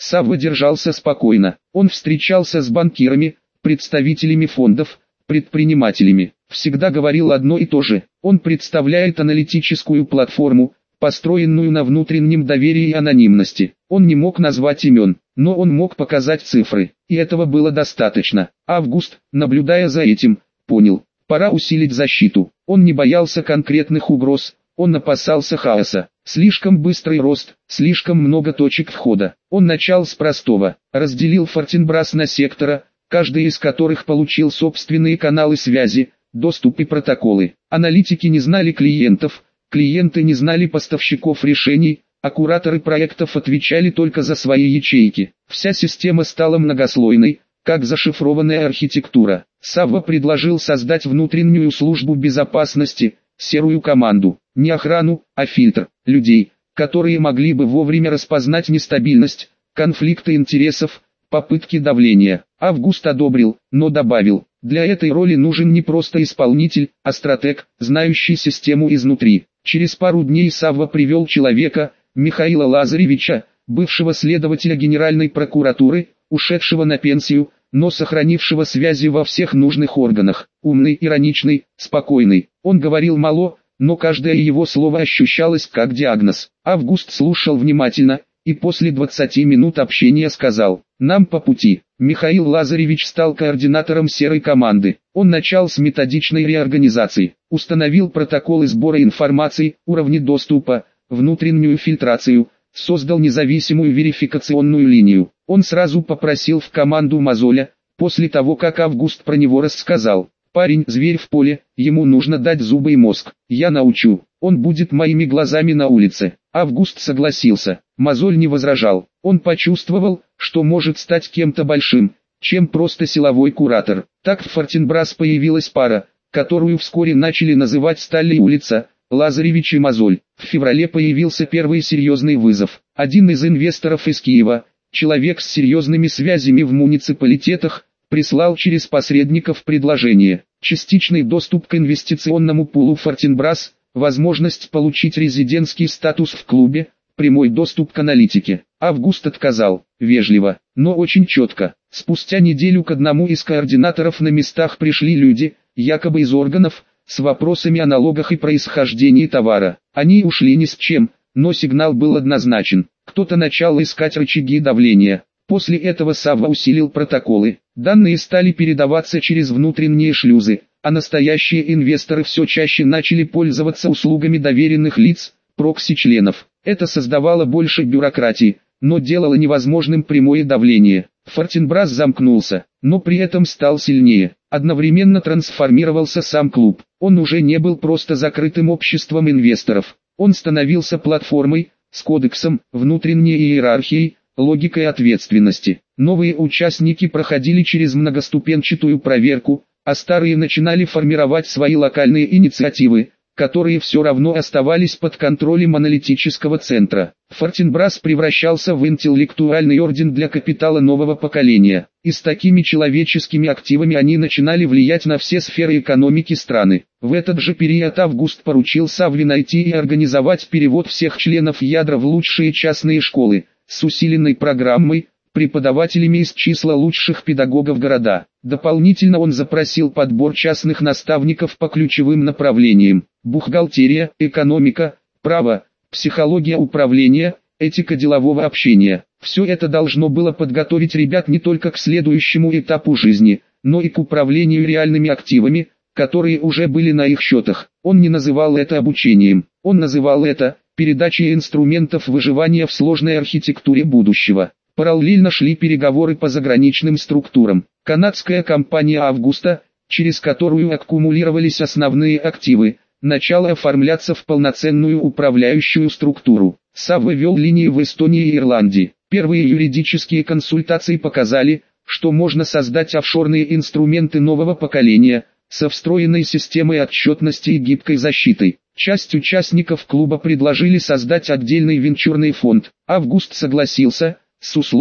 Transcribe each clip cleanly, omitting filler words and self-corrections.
Савва держался спокойно. Он встречался с банкирами, представителями фондов, предпринимателями. Всегда говорил одно и то же. Он представляет аналитическую платформу, построенную на внутреннем доверии и анонимности. Он не мог назвать имен, но он мог показать цифры, и этого было достаточно. Август, наблюдая за этим, понял, пора усилить защиту. Он не боялся конкретных угроз, он опасался хаоса. Слишком быстрый рост, слишком много точек входа. Он начал с простого, разделил Фортенбрас на сектора, каждый из которых получил собственные каналы связи, доступ и протоколы. Аналитики не знали клиентов, клиенты не знали поставщиков решений, а кураторы проектов отвечали только за свои ячейки. Вся система стала многослойной, как зашифрованная архитектура. Савва предложил создать внутреннюю службу безопасности, серую команду, не охрану, а фильтр, людей, которые могли бы вовремя распознать нестабильность, конфликты интересов, попытки давления. Август одобрил, но добавил, для этой роли нужен не просто исполнитель, а стратег, знающий систему изнутри. Через пару дней Савва привел человека, Михаила Лазаревича, бывшего следователя Генеральной прокуратуры, ушедшего на пенсию, но сохранившего связи во всех нужных органах. Умный, ироничный, спокойный. Он говорил мало, но каждое его слово ощущалось как диагноз. Август слушал внимательно, и после 20 минут общения сказал: «Нам по пути». Михаил Лазаревич стал координатором серой команды. Он начал с методичной реорганизации, установил протоколы сбора информации, уровни доступа, внутреннюю фильтрацию, создал независимую верификационную линию. Он сразу попросил в команду Мозоля, после того как Август про него рассказал. «Парень, зверь в поле, ему нужно дать зубы и мозг. Я научу, он будет моими глазами на улице». Август согласился. Мозоль не возражал. Он почувствовал, что может стать кем-то большим, чем просто силовой куратор. Так в Фортенбрас появилась пара, которую вскоре начали называть «Сталли улица», Лазаревич и Мозоль. В феврале появился первый серьезный вызов. Один из инвесторов из Киева, человек с серьезными связями в муниципалитетах, прислал через посредников предложение: частичный доступ к инвестиционному пулу Фортенбрас, возможность получить резидентский статус в клубе, прямой доступ к аналитике. Август отказал, вежливо, но очень четко. Спустя неделю к одному из координаторов на местах пришли люди, якобы из органов, с вопросами о налогах и происхождении товара. Они ушли ни с чем, но сигнал был однозначен. Кто-то начал искать рычаги давления. После этого Савва усилил протоколы. Данные стали передаваться через внутренние шлюзы, а настоящие инвесторы все чаще начали пользоваться услугами доверенных лиц, прокси-членов. Это создавало больше бюрократии, но делало невозможным прямое давление. Фортенбрас замкнулся, но при этом стал сильнее. Одновременно трансформировался сам клуб. Он уже не был просто закрытым обществом инвесторов. Он становился платформой, с кодексом, внутренней иерархией, логикой ответственности. Новые участники проходили через многоступенчатую проверку, а старые начинали формировать свои локальные инициативы, которые все равно оставались под контролем аналитического центра. Фортенбрас превращался в интеллектуальный орден для капитала нового поколения, и с такими человеческими активами они начинали влиять на все сферы экономики страны. В этот же период Август поручил Савве найти и организовать перевод всех членов ядра в лучшие частные школы, с усиленной программой, преподавателями из числа лучших педагогов города. Дополнительно он запросил подбор частных наставников по ключевым направлениям: бухгалтерия, экономика, право, психология управления, этика делового общения. Все это должно было подготовить ребят не только к следующему этапу жизни, но и к управлению реальными активами, которые уже были на их счетах. Он не называл это обучением, он называл это передачей инструментов выживания в сложной архитектуре будущего. Параллельно шли переговоры по заграничным структурам. Канадская компания Августа, через которую аккумулировались основные активы, начала оформляться в полноценную управляющую структуру. Савва вел линии в Эстонии и Ирландии. Первые юридические консультации показали, что можно создать офшорные инструменты нового поколения, со встроенной системой отчетности и гибкой защитой. Часть участников клуба предложили создать отдельный венчурный фонд. Август согласился, с условием,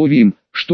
что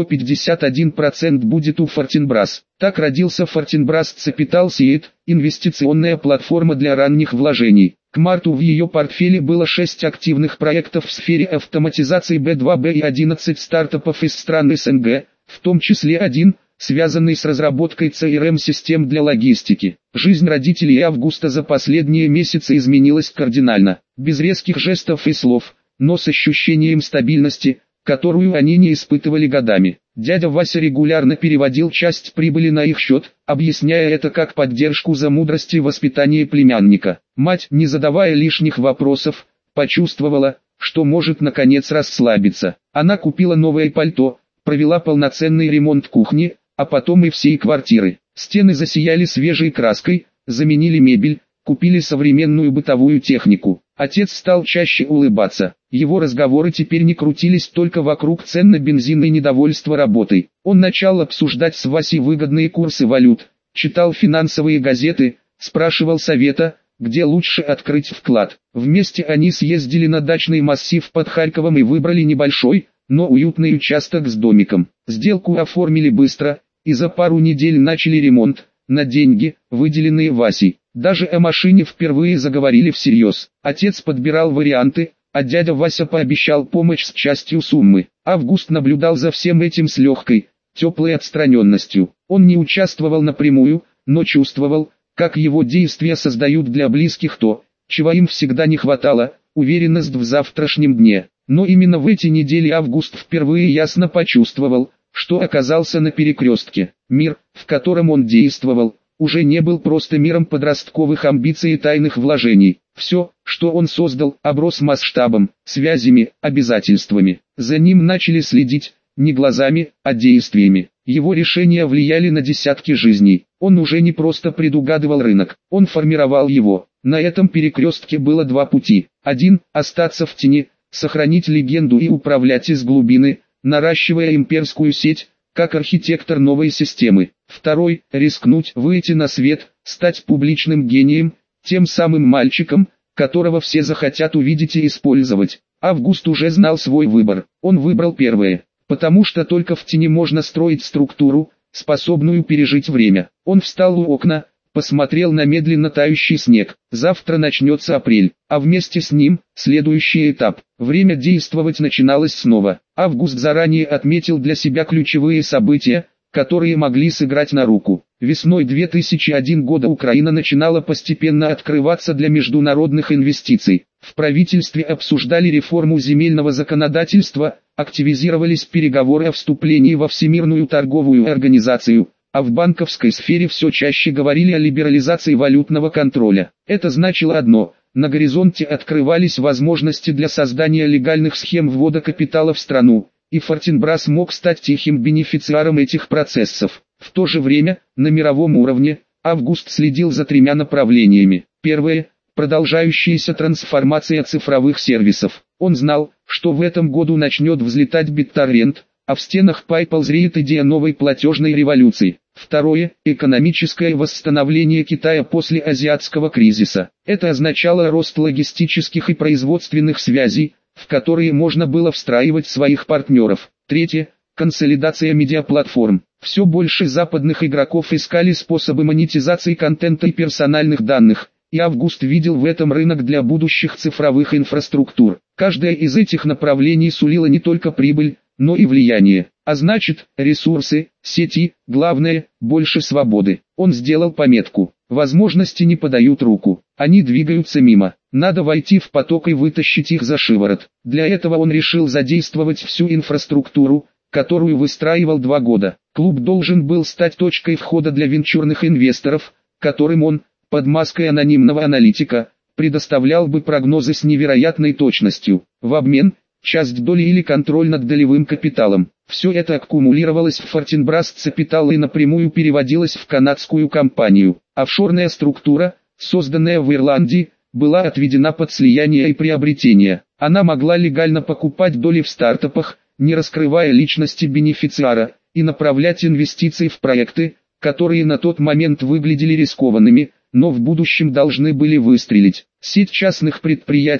51% будет у Fortinbras. Так родился Fortinbras Capital Seed, инвестиционная платформа для ранних вложений. К марту в ее портфеле было 6 активных проектов в сфере автоматизации B2B и 11 стартапов из стран СНГ, в том числе один, связанный с разработкой CRM-систем для логистики. Жизнь родителей Августа за последние месяцы изменилась кардинально, без резких жестов и слов, но с ощущением стабильности, которую они не испытывали годами. Дядя Вася регулярно переводил часть прибыли на их счет, объясняя это как поддержку за мудрость и воспитание племянника. Мать, не задавая лишних вопросов, почувствовала, что может наконец расслабиться. Она купила новое пальто, провела полноценный ремонт кухни, а потом и всей квартиры. Стены засияли свежей краской, заменили мебель, купили современную бытовую технику. Отец стал чаще улыбаться. Его разговоры теперь не крутились только вокруг цен на бензин и недовольства работой. Он начал обсуждать с Васей выгодные курсы валют, читал финансовые газеты, спрашивал совета, где лучше открыть вклад. Вместе они съездили на дачный массив под Харьковом и выбрали небольшой, но уютный участок с домиком. Сделку оформили быстро, и за пару недель начали ремонт, на деньги, выделенные Васей. Даже о машине впервые заговорили всерьез. Отец подбирал варианты, а дядя Вася пообещал помочь с частью суммы. Август наблюдал за всем этим с легкой, теплой отстраненностью. Он не участвовал напрямую, но чувствовал, как его действия создают для близких то, чего им всегда не хватало, уверенность в завтрашнем дне. Но именно в эти недели Август впервые ясно почувствовал, что оказался на перекрестке. Мир, в котором он действовал, уже не был просто миром подростковых амбиций и тайных вложений. Все, что он создал, оброс масштабом, связями, обязательствами. За ним начали следить, не глазами, а действиями. Его решения влияли на десятки жизней. Он уже не просто предугадывал рынок, он формировал его. На этом перекрестке было два пути. Один – остаться в тени, сохранить легенду и управлять из глубины, наращивая имперскую сеть, как архитектор новой системы. Второй – рискнуть, выйти на свет, стать публичным гением, тем самым мальчиком, которого все захотят увидеть и использовать. Август уже знал свой выбор. Он выбрал первое, потому что только в тени можно строить структуру, способную пережить время. Он встал у окна, посмотрел на медленно тающий снег. Завтра начнется апрель, а вместе с ним – следующий этап. Время действовать начиналось снова. Август заранее отметил для себя ключевые события, которые могли сыграть на руку. Весной 2001 года Украина начинала постепенно открываться для международных инвестиций. В правительстве обсуждали реформу земельного законодательства, активизировались переговоры о вступлении во Всемирную торговую организацию, а в банковской сфере все чаще говорили о либерализации валютного контроля. Это значило одно – на горизонте открывались возможности для создания легальных схем ввода капитала в страну, и Fortinbras мог стать тихим бенефициаром этих процессов. В то же время, на мировом уровне, Август следил за тремя направлениями. Первое – продолжающаяся трансформация цифровых сервисов. Он знал, что в этом году начнет взлетать BitTorrent, а в стенах PayPal зреет идея новой платежной революции. Второе – экономическое восстановление Китая после азиатского кризиса. Это означало рост логистических и производственных связей, в которые можно было встраивать своих партнеров. Третье – консолидация медиаплатформ. Все больше западных игроков искали способы монетизации контента и персональных данных, и Август видел в этом рынок для будущих цифровых инфраструктур. Каждое из этих направлений сулило не только прибыль, но и влияние. А значит, ресурсы, сети, главное, больше свободы. Он сделал пометку. Возможности не подают руку, они двигаются мимо. Надо войти в поток и вытащить их за шиворот. Для этого он решил задействовать всю инфраструктуру, которую выстраивал 2 года. Клуб должен был стать точкой входа для венчурных инвесторов, которым он, под маской анонимного аналитика, предоставлял бы прогнозы с невероятной точностью. В обмен – часть доли или контроль над долевым капиталом. Все это аккумулировалось в Fortinbras Capital и напрямую переводилось в канадскую компанию. Офшорная структура, созданная в Ирландии, была отведена под слияние и приобретение. Она могла легально покупать доли в стартапах, не раскрывая личности бенефициара, и направлять инвестиции в проекты, которые на тот момент выглядели рискованными, но в будущем должны были выстрелить. Сеть частных предприятий,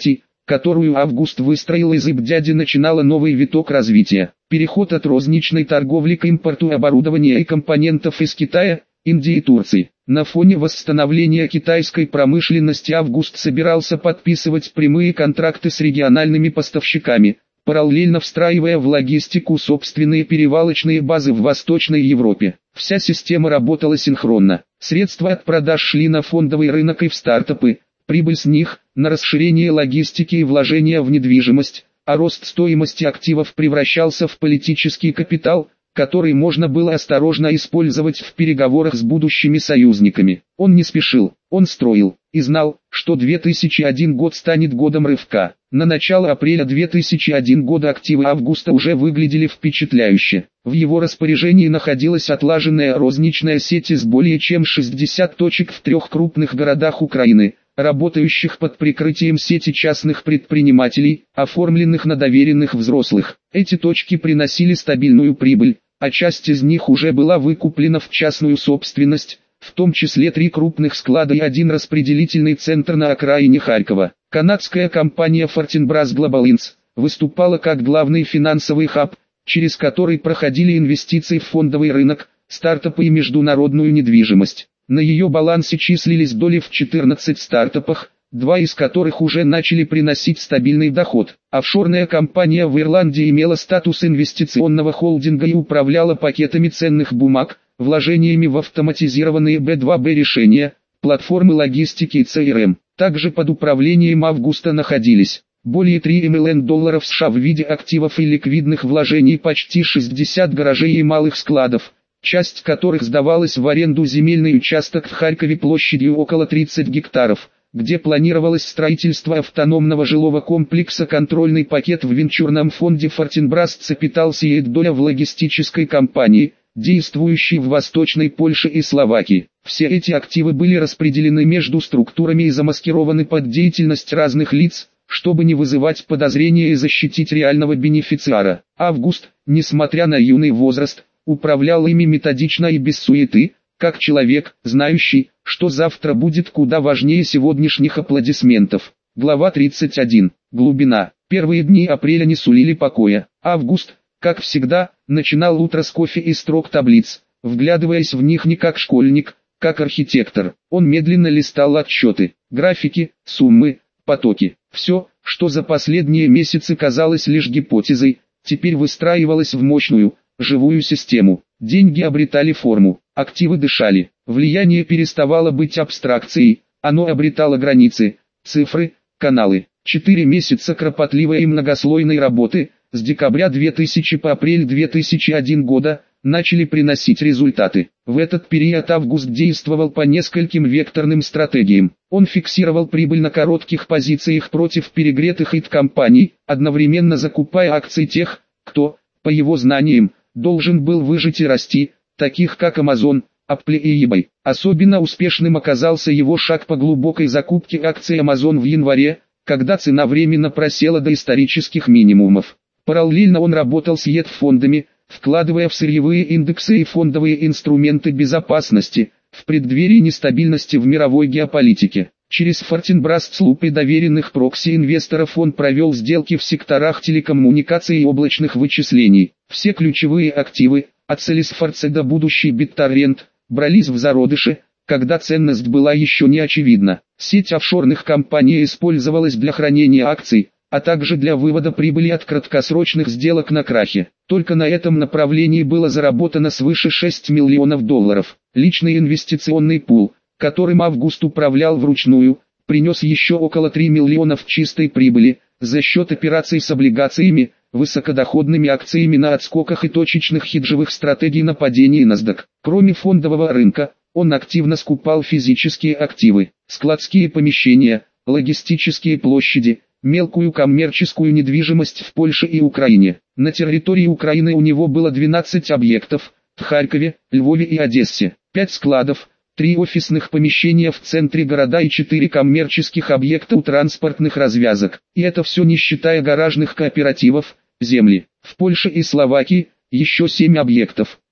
которую Август выстроил из ИБ-дяди, начинала новый виток развития. Переход от розничной торговли к импорту оборудования и компонентов из Китая, Индии и Турции. На фоне восстановления китайской промышленности Август собирался подписывать прямые контракты с региональными поставщиками, параллельно встраивая в логистику собственные перевалочные базы в Восточной Европе. Вся система работала синхронно. Средства от продаж шли на фондовый рынок и в стартапы, прибыль с них – на расширение логистики и вложения в недвижимость, а рост стоимости активов превращался в политический капитал, который можно было осторожно использовать в переговорах с будущими союзниками. Он не спешил, он строил, и знал, что 2001 год станет годом рывка. На начало апреля 2001 года активы Августа уже выглядели впечатляюще. В его распоряжении находилась отлаженная розничная сеть из более чем 60 точек в 3 крупных городах Украины, работающих под прикрытием сети частных предпринимателей, оформленных на доверенных взрослых. Эти точки приносили стабильную прибыль, а часть из них уже была выкуплена в частную собственность, в том числе 3 крупных склада и 1 распределительный центр на окраине Харькова. Канадская компания Fortinbras Global Inc. выступала как главный финансовый хаб, через который проходили инвестиции в фондовый рынок, стартапы и международную недвижимость. На ее балансе числились доли в 14 стартапах, 2 из которых уже начали приносить стабильный доход. Офшорная компания в Ирландии имела статус инвестиционного холдинга и управляла пакетами ценных бумаг, вложениями в автоматизированные B2B решения, платформы логистики и CRM. Также под управлением Августа находились более 3 миллиона долларов США в виде активов и ликвидных вложений, почти 60 гаражей и малых складов, часть которых сдавалась в аренду, земельный участок в Харькове площадью около 30 гектаров, где планировалось строительство автономного жилого комплекса, контрольный пакет в венчурном фонде Fortinbras Capital Seed, доля в логистической компании, действующей в Восточной Польше и Словакии. Все эти активы были распределены между структурами и замаскированы под деятельность разных лиц, чтобы не вызывать подозрения и защитить реального бенефициара. Август, несмотря на юный возраст, управлял ими методично и без суеты, как человек, знающий, что завтра будет куда важнее сегодняшних аплодисментов. Глава 31. Глубина. Первые дни апреля не сулили покоя. Август, как всегда, начинал утро с кофе и строк таблиц, вглядываясь в них не как школьник, как архитектор. Он медленно листал отчеты, графики, суммы, потоки. Все, что за последние месяцы казалось лишь гипотезой, теперь выстраивалось в мощную, живую систему. Деньги обретали форму, активы дышали, влияние переставало быть абстракцией, оно обретало границы, цифры, каналы. 4 месяца кропотливой и многослойной работы, с декабря 2000 по апрель 2001 года, начали приносить результаты. В этот период Август действовал по нескольким векторным стратегиям. Он фиксировал прибыль на коротких позициях против перегретых ит-компаний, одновременно закупая акции тех, кто, по его знаниям, должен был выжить и расти, таких как Amazon, Apple и eBay. Особенно успешным оказался его шаг по глубокой закупке акций Amazon в январе, когда цена временно просела до исторических минимумов. Параллельно он работал с ET-фондами, вкладывая в сырьевые индексы и фондовые инструменты безопасности, в преддверии нестабильности в мировой геополитике. Через Fortinbras Club и доверенных прокси-инвесторов он провел сделки в секторах телекоммуникаций и облачных вычислений. Все ключевые активы, от Salesforce до будущей BitTorrent, брались в зародыше, когда ценность была еще не очевидна. Сеть офшорных компаний использовалась для хранения акций, а также для вывода прибыли от краткосрочных сделок на крахе. Только на этом направлении было заработано свыше 6 миллионов долларов. Личный инвестиционный пул, которым Август управлял вручную, принес еще около 3 миллионов чистой прибыли, за счет операций с облигациями, высокодоходными акциями на отскоках и точечных хеджевых стратегий на падении NASDAQ. Кроме фондового рынка, он активно скупал физические активы, складские помещения, логистические площади, мелкую коммерческую недвижимость в Польше и Украине. На территории Украины у него было 12 объектов, в Харькове, Львове и Одессе, 5 складов, 3 офисных помещения в центре города и 4 коммерческих объекта у транспортных развязок. И это все не считая гаражных кооперативов, земли. В Польше и Словакии еще 7 объектов.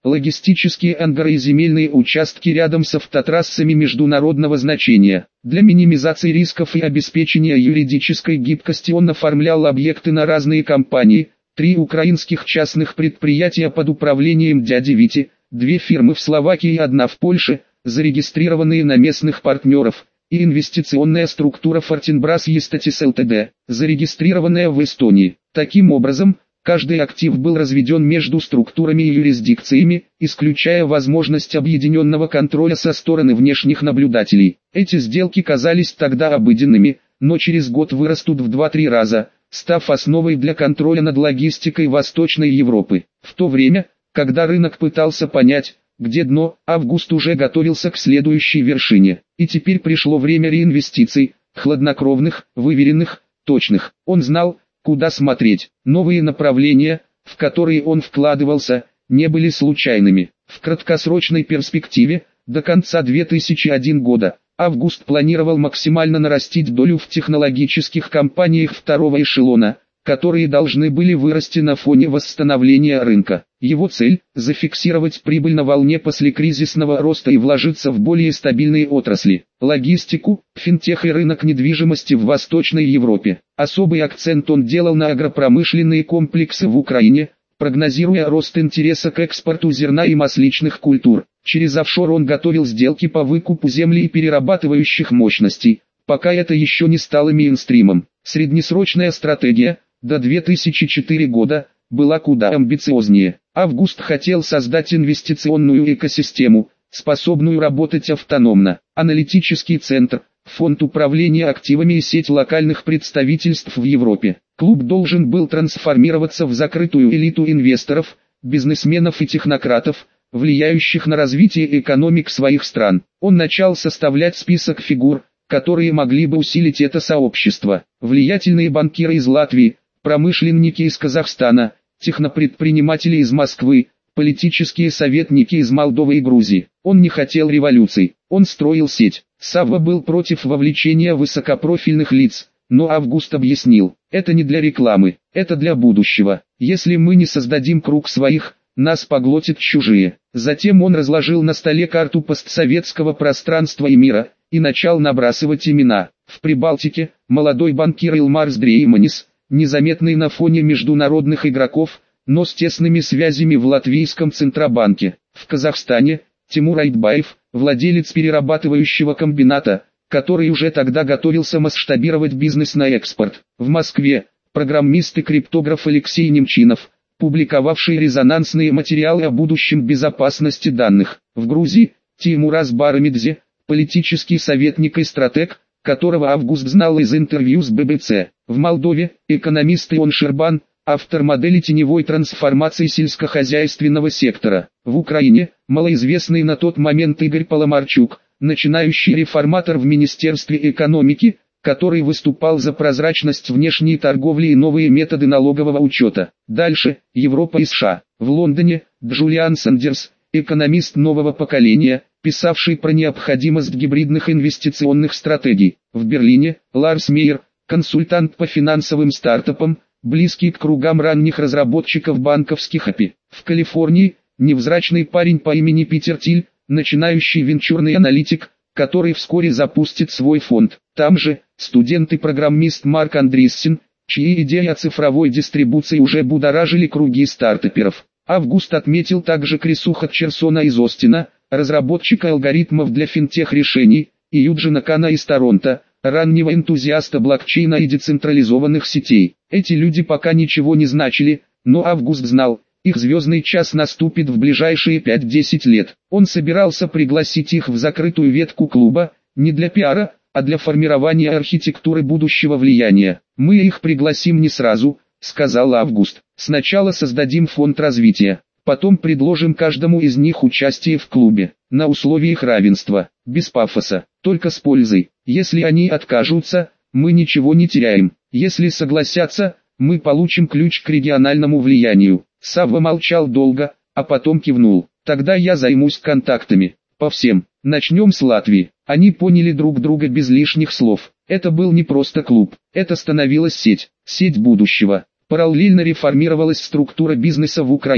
логистические ангары и земельные участки рядом с автотрассами международного значения. Для минимизации рисков и обеспечения юридической гибкости он оформлял объекты на разные компании, 3 украинских частных предприятия под управлением дяди Вити, 2 фирмы в Словакии и 1 в Польше, зарегистрированные на местных партнеров, и инвестиционная структура Fortinbras Estates Ltd, зарегистрированная в Эстонии. Таким образом, каждый актив был разведен между структурами и юрисдикциями, исключая возможность объединенного контроля со стороны внешних наблюдателей. Эти сделки казались тогда обыденными, но через год вырастут в 2-3 раза, став основой для контроля над логистикой Восточной Европы. В то время, когда рынок пытался понять, где дно, Август уже готовился к следующей вершине. И теперь пришло время реинвестиций, хладнокровных, выверенных, точных. Он знал, куда смотреть. Новые направления, в которые он вкладывался, не были случайными. В краткосрочной перспективе, до конца 2001 года, Август планировал максимально нарастить долю в технологических компаниях второго эшелона, которые должны были вырасти на фоне восстановления рынка. Его цель – зафиксировать прибыль на волне послекризисного роста и вложиться в более стабильные отрасли, логистику, финтех и рынок недвижимости в Восточной Европе. Особый акцент он делал на агропромышленные комплексы в Украине, прогнозируя рост интереса к экспорту зерна и масличных культур. Через офшор он готовил сделки по выкупу земли и перерабатывающих мощностей, пока это еще не стало мейнстримом. Среднесрочная стратегия – до 2004 года, была куда амбициознее. Август хотел создать инвестиционную экосистему, способную работать автономно. Аналитический центр, фонд управления активами и сеть локальных представительств в Европе. Клуб должен был трансформироваться в закрытую элиту инвесторов, бизнесменов и технократов, влияющих на развитие экономик своих стран. Он начал составлять список фигур, которые могли бы усилить это сообщество. Влиятельные банкиры из Латвии, промышленники из Казахстана, технопредприниматели из Москвы, политические советники из Молдовы и Грузии. Он не хотел революций, он строил сеть. Савва был против вовлечения высокопрофильных лиц, но Август объяснил, это не для рекламы, это для будущего. Если мы не создадим круг своих, нас поглотят чужие. Затем он разложил на столе карту постсоветского пространства и мира, и начал набрасывать имена. В Прибалтике, молодой банкир Илмарс Дрейманис, незаметный на фоне международных игроков, но с тесными связями в латвийском Центробанке. В Казахстане, Тимур Айтбаев, владелец перерабатывающего комбината, который уже тогда готовился масштабировать бизнес на экспорт. В Москве, программист и криптограф Алексей Немчинов, публиковавший резонансные материалы о будущем безопасности данных. В Грузии, Теймураз Барамидзе, политический советник и стратег, которого Август знал из интервью с ББЦ. В Молдове, экономист Ион Шербан, автор модели теневой трансформации сельскохозяйственного сектора. В Украине, малоизвестный на тот момент Игорь Паламарчук, начинающий реформатор в Министерстве экономики, который выступал за прозрачность внешней торговли и новые методы налогового учета. Дальше, Европа и США. В Лондоне, Джулиан Сандерс, экономист нового поколения, писавший про необходимость гибридных инвестиционных стратегий. В Берлине, Ларс Мейер, консультант по финансовым стартапам, близкий к кругам ранних разработчиков банковских API. В Калифорнии, невзрачный парень по имени Питер Тиль, начинающий венчурный аналитик, который вскоре запустит свой фонд. Там же, студент и программист Марк Андриссен, чьи идеи о цифровой дистрибуции уже будоражили круги стартаперов. Август отметил также Криса Хатчерсона из Остина, разработчика алгоритмов для финтех-решений, и Юджина Кана из Торонто, раннего энтузиаста блокчейна и децентрализованных сетей. Эти люди пока ничего не значили, но Август знал, их звездный час наступит в ближайшие 5-10 лет. Он собирался пригласить их в закрытую ветку клуба, не для пиара, а для формирования архитектуры будущего влияния. «Мы их пригласим не сразу», — сказал Август. «Сначала создадим фонд развития, потом предложим каждому из них участие в клубе, на условиях равенства, без пафоса, только с пользой. Если они откажутся, мы ничего не теряем. Если согласятся, мы получим ключ к региональному влиянию». Савва молчал долго, а потом кивнул. «Тогда я займусь контактами. По всем. Начнем с Латвии». Они поняли друг друга без лишних слов. Это был не просто клуб, это становилась сеть будущего. Параллельно реформировалась структура бизнеса в Украине.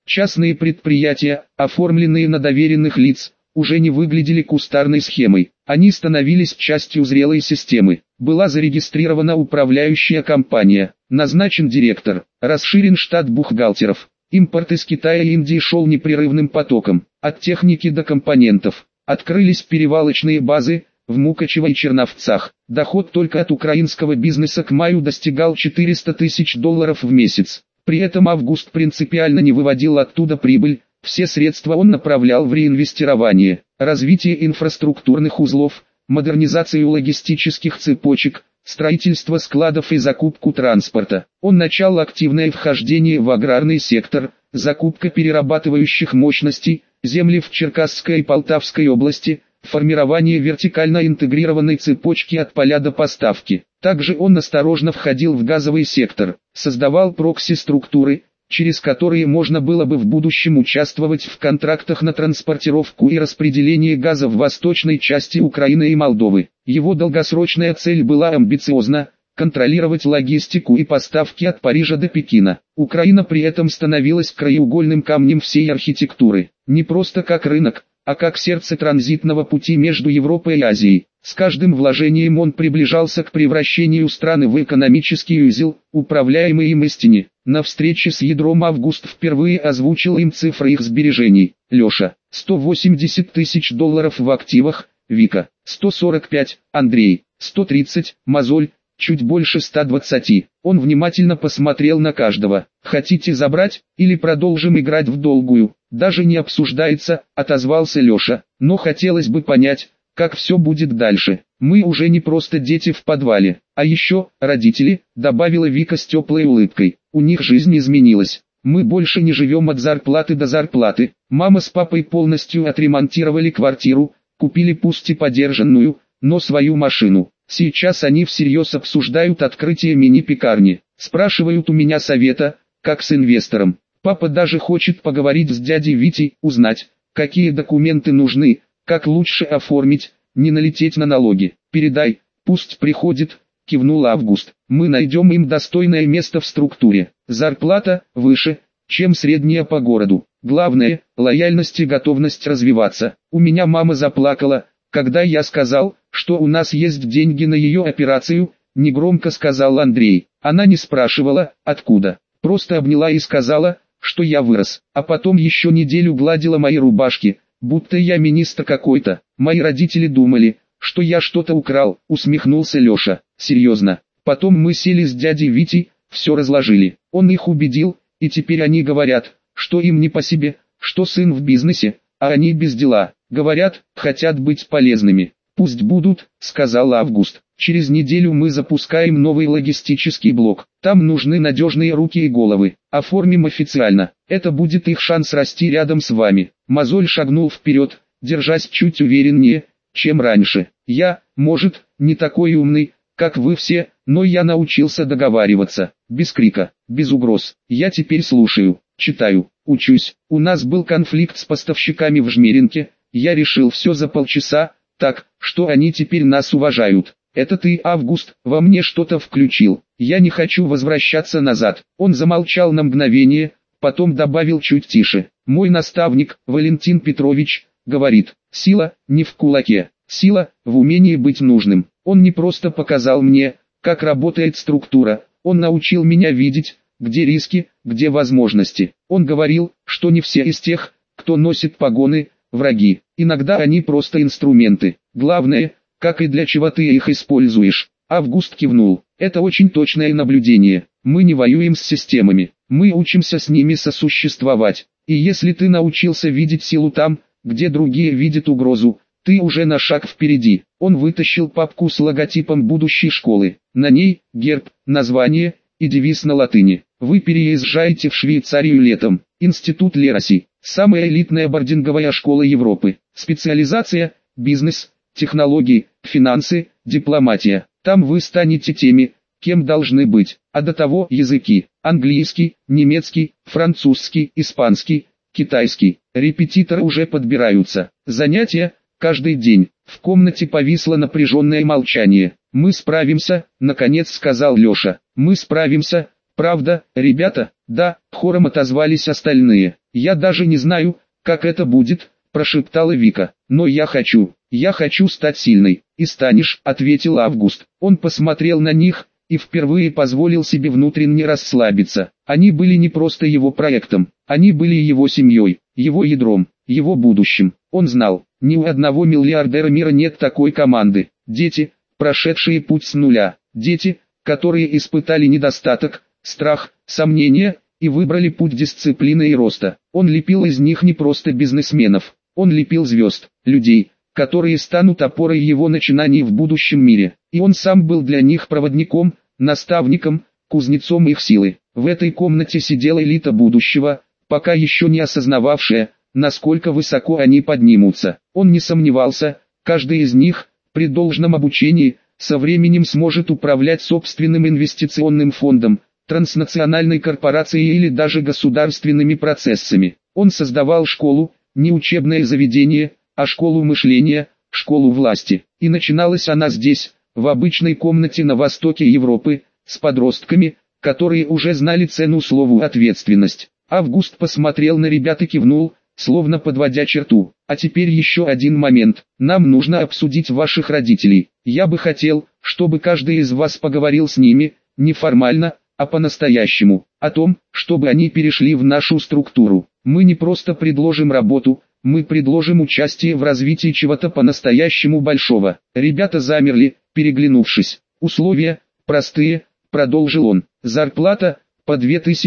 Частные предприятия, оформленные на доверенных лиц, уже не выглядели кустарной схемой. Они становились частью зрелой системы. Была зарегистрирована управляющая компания, назначен директор, расширен штат бухгалтеров. Импорт из Китая и Индии шел непрерывным потоком, от техники до компонентов. Открылись перевалочные базы в Мукачево и Черновцах. Доход только от украинского бизнеса к маю достигал $400 тысяч в месяц. При этом Август принципиально не выводил оттуда прибыль, все средства он направлял в реинвестирование, развитие инфраструктурных узлов, модернизацию логистических цепочек, строительство складов и закупку транспорта. Он начал активное вхождение в аграрный сектор, закупка перерабатывающих мощностей, земли в Черкасской и Полтавской области, формирование вертикально интегрированной цепочки от поля до поставки. Также он осторожно входил в газовый сектор, создавал прокси-структуры, через которые можно было бы в будущем участвовать в контрактах на транспортировку и распределение газа в восточной части Украины и Молдовы. Его долгосрочная цель была амбициозна – контролировать логистику и поставки от Парижа до Пекина. Украина при этом становилась краеугольным камнем всей архитектуры, не просто как рынок, а как сердце транзитного пути между Европой и Азией. С каждым вложением он приближался к превращению страны в экономический узел, управляемый им истине. На встрече с ядром Август впервые озвучил им цифры их сбережений. Леша, $180 тысяч в активах, Вика, 145, Андрей, 130, Мозоль, чуть больше 120. Он внимательно посмотрел на каждого. Хотите забрать, или продолжим играть в долгую? Даже не обсуждается, отозвался Леша, но хотелось бы понять, как все будет дальше. Мы уже не просто дети в подвале, а еще родители, добавила Вика с теплой улыбкой. У них жизнь изменилась. Мы больше не живем от зарплаты до зарплаты. Мама с папой полностью отремонтировали квартиру, купили пусть и подержанную, но свою машину. Сейчас они всерьез обсуждают открытие мини-пекарни. Спрашивают у меня совета, как с инвестором. Папа даже хочет поговорить с дядей Витей, узнать, какие документы нужны, как лучше оформить, не налететь на налоги. Передай, пусть приходит, кивнул Август. Мы найдем им достойное место в структуре. Зарплата выше, чем средняя по городу. Главное, лояльность и готовность развиваться. У меня мама заплакала, когда я сказал, что у нас есть деньги на ее операцию, негромко сказал Андрей. Она не спрашивала, откуда, просто обняла и сказала, что я вырос. А потом еще неделю гладила мои рубашки, будто я министр какой-то. Мои родители думали, что я что-то украл, усмехнулся Леша. Серьезно. Потом мы сели с дядей Витей, все разложили. Он их убедил, и теперь они говорят, что им не по себе, что сын в бизнесе, а они без дела. Говорят, хотят быть полезными. Пусть будут, сказал Август. Через неделю мы запускаем новый логистический блок. Там нужны надежные руки и головы. Оформим официально. Это будет их шанс расти рядом с вами. Мозоль шагнул вперед, держась чуть увереннее, чем раньше. Я, может, не такой умный, как вы все, но я научился договариваться. Без крика, без угроз. Я теперь слушаю, читаю, учусь. У нас был конфликт с поставщиками в Жмеринке. Я решил все за полчаса, так, что они теперь нас уважают. Это ты, Август, во мне что-то включил. Я не хочу возвращаться назад. Он замолчал на мгновение, потом добавил чуть тише. Мой наставник, Валентин Петрович, говорит, сила не в кулаке, сила в умении быть нужным. Он не просто показал мне, как работает структура, он научил меня видеть, где риски, где возможности. Он говорил, что не все из тех, кто носит погоны, враги. Иногда они просто инструменты. Главное, как и для чего ты их используешь. Август кивнул. Это очень точное наблюдение. Мы не воюем с системами. Мы учимся с ними сосуществовать. И если ты научился видеть силу там, где другие видят угрозу, ты уже на шаг впереди. Он вытащил папку с логотипом будущей школы. На ней герб, название и девиз на латыни. Вы переезжаете в Швейцарию летом. Институт Лероси. Самая элитная бординговая школа Европы. Специализация – бизнес, технологии, финансы, дипломатия. Там вы станете теми, кем должны быть. А до того языки – английский, немецкий, французский, испанский, китайский. Репетиторы уже подбираются. Занятия – каждый день. В комнате повисло напряженное молчание. «Мы справимся», – наконец сказал Леша. «Мы справимся, правда, ребята?» «Да», – хором отозвались остальные. Я даже не знаю, как это будет, прошептала Вика. Но я хочу стать сильной. И станешь, ответил Август. Он посмотрел на них и впервые позволил себе внутренне расслабиться. Они были не просто его проектом, они были его семьей, его ядром, его будущим. Он знал, ни у одного миллиардера мира нет такой команды. Дети, прошедшие путь с нуля. Дети, которые испытали недостаток, страх, сомнения и выбрали путь дисциплины и роста. Он лепил из них не просто бизнесменов, он лепил звезд, людей, которые станут опорой его начинаний в будущем мире. И он сам был для них проводником, наставником, кузнецом их силы. В этой комнате сидела элита будущего, пока еще не осознававшая, насколько высоко они поднимутся. Он не сомневался, каждый из них, при должном обучении, со временем сможет управлять собственным инвестиционным фондом, транснациональной корпорацией или даже государственными процессами. Он создавал школу, не учебное заведение, а школу мышления, школу власти. И начиналась она здесь, в обычной комнате на востоке Европы, с подростками, которые уже знали цену слову «ответственность». Август посмотрел на ребят и кивнул, словно подводя черту. А теперь еще один момент. Нам нужно обсудить ваших родителей. Я бы хотел, чтобы каждый из вас поговорил с ними, не формально, а по-настоящему, о том, чтобы они перешли в нашу структуру. Мы не просто предложим работу, мы предложим участие в развитии чего-то по-настоящему большого. Ребята замерли, переглянувшись. Условия, простые, продолжил он. Зарплата, по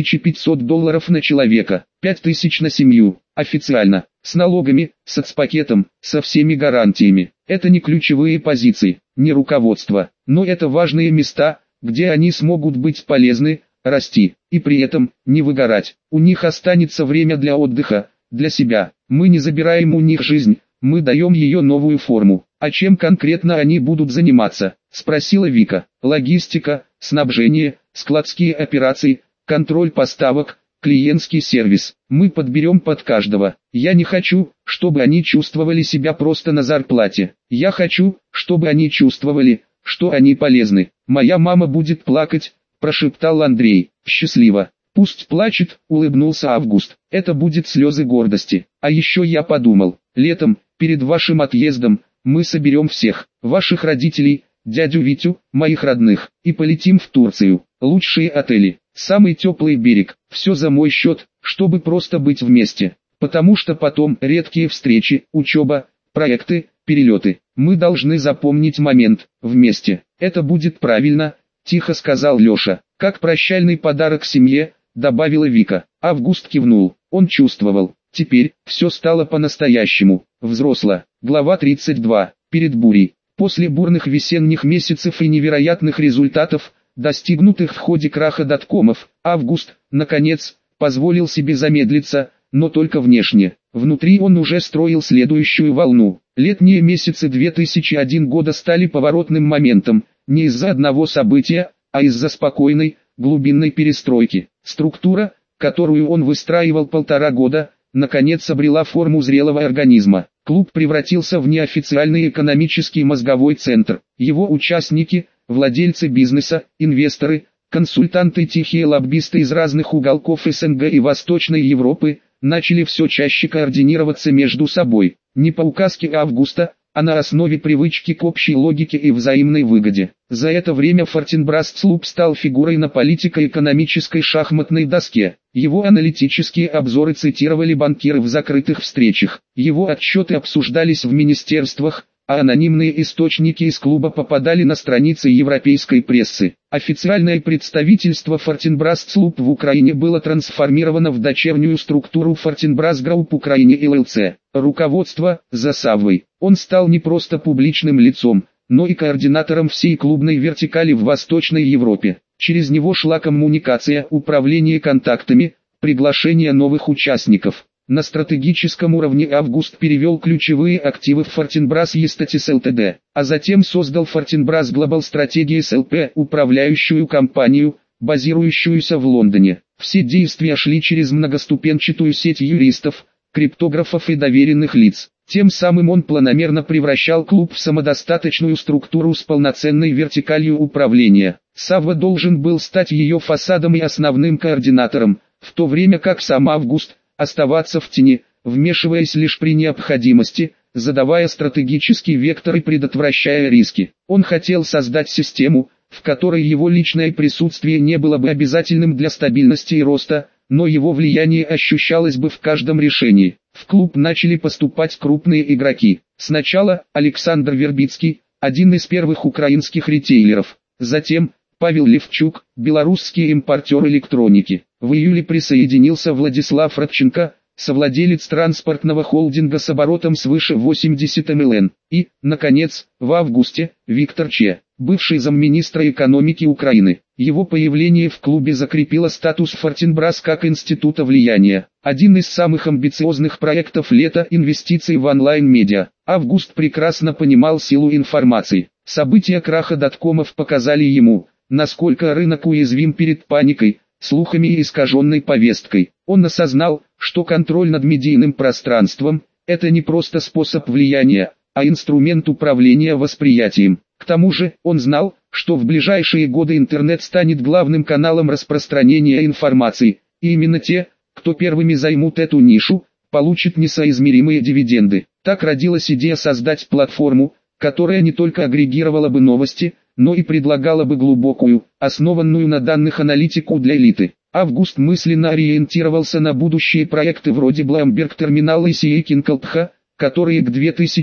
$2500 на человека, 5000 на семью, официально, с налогами, соцпакетом, со всеми гарантиями. Это не ключевые позиции, не руководство, но это важные места, где они смогут быть полезны, расти, и при этом, не выгорать. У них останется время для отдыха, для себя. Мы не забираем у них жизнь, мы даем ее новую форму. А чем конкретно они будут заниматься? Спросила Вика. Логистика, снабжение, складские операции, контроль поставок, клиентский сервис. Мы подберем под каждого. Я не хочу, чтобы они чувствовали себя просто на зарплате. Я хочу, чтобы они чувствовали, что они полезны. Моя мама будет плакать, прошептал Андрей. Счастливо. Пусть плачет, улыбнулся Август. Это будет слезы гордости. А еще я подумал, летом, перед вашим отъездом, мы соберем всех, ваших родителей, дядю Витю, моих родных, и полетим в Турцию. Лучшие отели, самый теплый берег, все за мой счет, чтобы просто быть вместе. Потому что потом редкие встречи, учеба, проекты, перелеты. Мы должны запомнить момент, вместе. Это будет правильно, тихо сказал Леша. Как прощальный подарок семье, добавила Вика. Август кивнул, он чувствовал. Теперь, все стало по-настоящему, взросло. Глава 32. Перед бурей. После бурных весенних месяцев и невероятных результатов, достигнутых в ходе краха доткомов, Август, наконец, позволил себе замедлиться, но только внешне. Внутри он уже строил следующую волну. Летние месяцы 2001 года стали поворотным моментом, не из-за одного события, а из-за спокойной, глубинной перестройки. Структура, которую он выстраивал 1,5 года, наконец обрела форму зрелого организма. Клуб превратился в неофициальный экономический мозговой центр. Его участники, владельцы бизнеса, инвесторы, консультанты, тихие лоббисты из разных уголков СНГ и Восточной Европы, начали все чаще координироваться между собой. Не по указке Августа, а на основе привычки к общей логике и взаимной выгоде. За это время Фортенбраст Клуб стал фигурой на политико-экономической шахматной доске. Его аналитические обзоры цитировали банкиры в закрытых встречах. Его отчеты обсуждались в министерствах, а анонимные источники из клуба попадали на страницы европейской прессы. Официальное представительство Фортенбраст Клуб в Украине было трансформировано в дочернюю структуру Фортенбраст Групп Украине ЛЛЦ. Руководство – за Саввой. Он стал не просто публичным лицом, но и координатором всей клубной вертикали в Восточной Европе. Через него шла коммуникация, управление контактами, приглашение новых участников. На стратегическом уровне Август перевел ключевые активы в Фортенбраст Естатис Лтд, а затем создал Фортенбраст Global Strategies ЛП, управляющую компанию, базирующуюся в Лондоне. Все действия шли через многоступенчатую сеть юристов, криптографов и доверенных лиц. Тем самым он планомерно превращал клуб в самодостаточную структуру с полноценной вертикалью управления. Савва должен был стать ее фасадом и основным координатором, в то время как сам Август, оставаться в тени, вмешиваясь лишь при необходимости, задавая стратегический вектор и предотвращая риски. Он хотел создать систему, в которой его личное присутствие не было бы обязательным для стабильности и роста, но его влияние ощущалось бы в каждом решении. В клуб начали поступать крупные игроки. Сначала Александр Вербицкий, один из первых украинских ритейлеров. Затем Павел Левчук, белорусский импортер электроники. В июле присоединился Владислав Радченко, совладелец транспортного холдинга с оборотом свыше 80 млн. И, наконец, в августе, Виктор Че, бывший замминистра экономики Украины. Его появление в клубе закрепило статус Фортенбрас как института влияния. Один из самых амбициозных проектов лета – инвестиции в онлайн-медиа. Август прекрасно понимал силу информации. События краха доткомов показали ему, насколько рынок уязвим перед паникой, слухами и искаженной повесткой. Он осознал, что контроль над медийным пространством – это не просто способ влияния, а инструмент управления восприятием. К тому же, он знал, что в ближайшие годы интернет станет главным каналом распространения информации, и именно те, кто первыми займут эту нишу, получат несоизмеримые дивиденды. Так родилась идея создать платформу, которая не только агрегировала бы новости, но и предлагала бы глубокую, основанную на данных аналитику для элиты. Август мысленно ориентировался на будущие проекты вроде Bloomberg терминала и Сиекинкалтха, которые к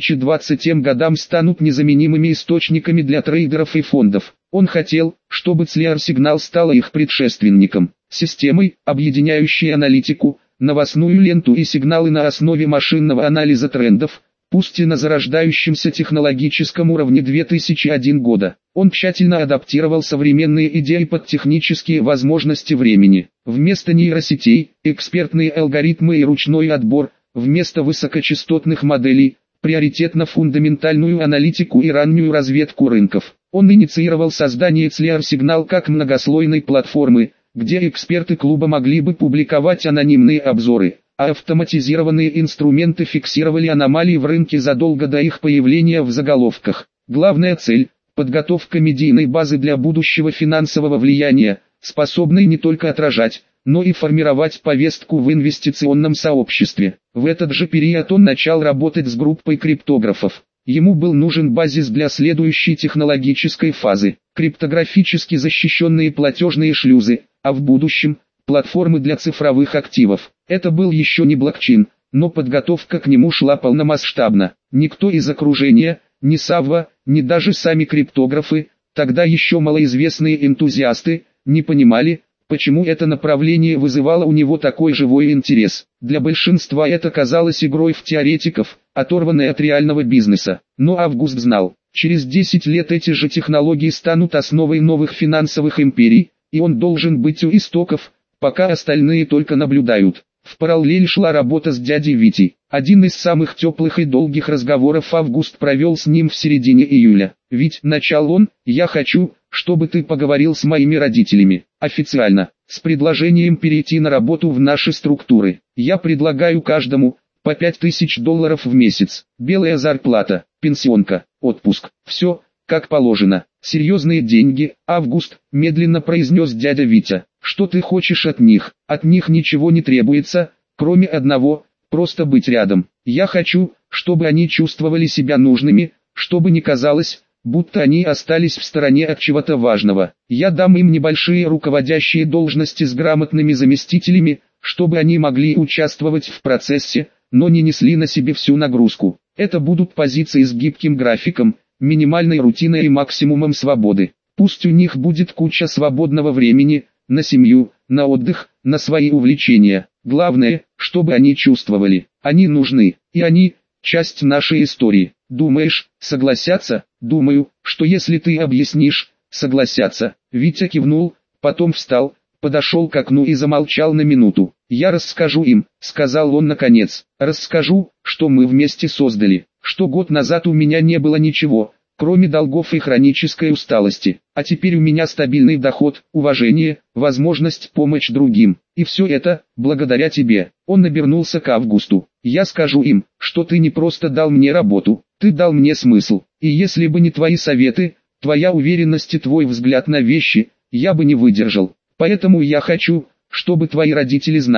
2020 годам станут незаменимыми источниками для трейдеров и фондов. Он хотел, чтобы Clear Signal стала их предшественником, системой, объединяющей аналитику, новостную ленту и сигналы на основе машинного анализа трендов, пусть и на зарождающемся технологическом уровне 2001 года. Он тщательно адаптировал современные идеи под технические возможности времени. Вместо нейросетей, экспертные алгоритмы и ручной отбор, вместо высокочастотных моделей, приоритетно фундаментальную аналитику и раннюю разведку рынков. Он инициировал создание Clear Signal как многослойной платформы, где эксперты клуба могли бы публиковать анонимные обзоры, а автоматизированные инструменты фиксировали аномалии в рынке задолго до их появления в заголовках. Главная цель – подготовка медийной базы для будущего финансового влияния, способной не только отражать, но и формировать повестку в инвестиционном сообществе. В этот же период он начал работать с группой криптографов. Ему был нужен базис для следующей технологической фазы – криптографически защищенные платежные шлюзы, а в будущем – платформы для цифровых активов. Это был еще не блокчейн, но подготовка к нему шла полномасштабно. Никто из окружения, ни Савва, ни даже сами криптографы, тогда еще малоизвестные энтузиасты, не понимали, почему это направление вызывало у него такой живой интерес. Для большинства это казалось игрой в теоретиков, оторванной от реального бизнеса. Но Август знал, через 10 лет эти же технологии станут основой новых финансовых империй, и он должен быть у истоков, пока остальные только наблюдают. В параллель шла работа с дядей Витей. Один из самых теплых и долгих разговоров Август провел с ним в середине июля. «Вить», — начал он, — «я хочу, чтобы ты поговорил с моими родителями, официально, с предложением перейти на работу в наши структуры. Я предлагаю каждому по $5000 в месяц, белая зарплата, пенсионка, отпуск, все, как положено, серьезные деньги». «Август», — медленно произнес дядя Витя, — «что ты хочешь от них?» «От них ничего не требуется, кроме одного, просто быть рядом. Я хочу, чтобы они чувствовали себя нужными, чтобы не казалось, будто они остались в стороне от чего-то важного. Я дам им небольшие руководящие должности с грамотными заместителями, чтобы они могли участвовать в процессе, но не несли на себе всю нагрузку. Это будут позиции с гибким графиком, минимальной рутиной и максимумом свободы. Пусть у них будет куча свободного времени, на семью, на отдых, на свои увлечения. Главное, чтобы они чувствовали, они нужны, и они – часть нашей истории. Думаешь, согласятся?» «Думаю, что если ты объяснишь, согласятся». Витя кивнул, потом встал, подошел к окну и замолчал на минуту. «Я расскажу им», — сказал он наконец. «Расскажу, что мы вместе создали, что год назад у меня не было ничего, кроме долгов и хронической усталости, а теперь у меня стабильный доход, уважение, возможность помочь другим, и все это, благодаря тебе». Он обернулся к Августу. «Я скажу им, что ты не просто дал мне работу, ты дал мне смысл, и если бы не твои советы, твоя уверенность и твой взгляд на вещи, я бы не выдержал. Поэтому я хочу, чтобы твои родители знали,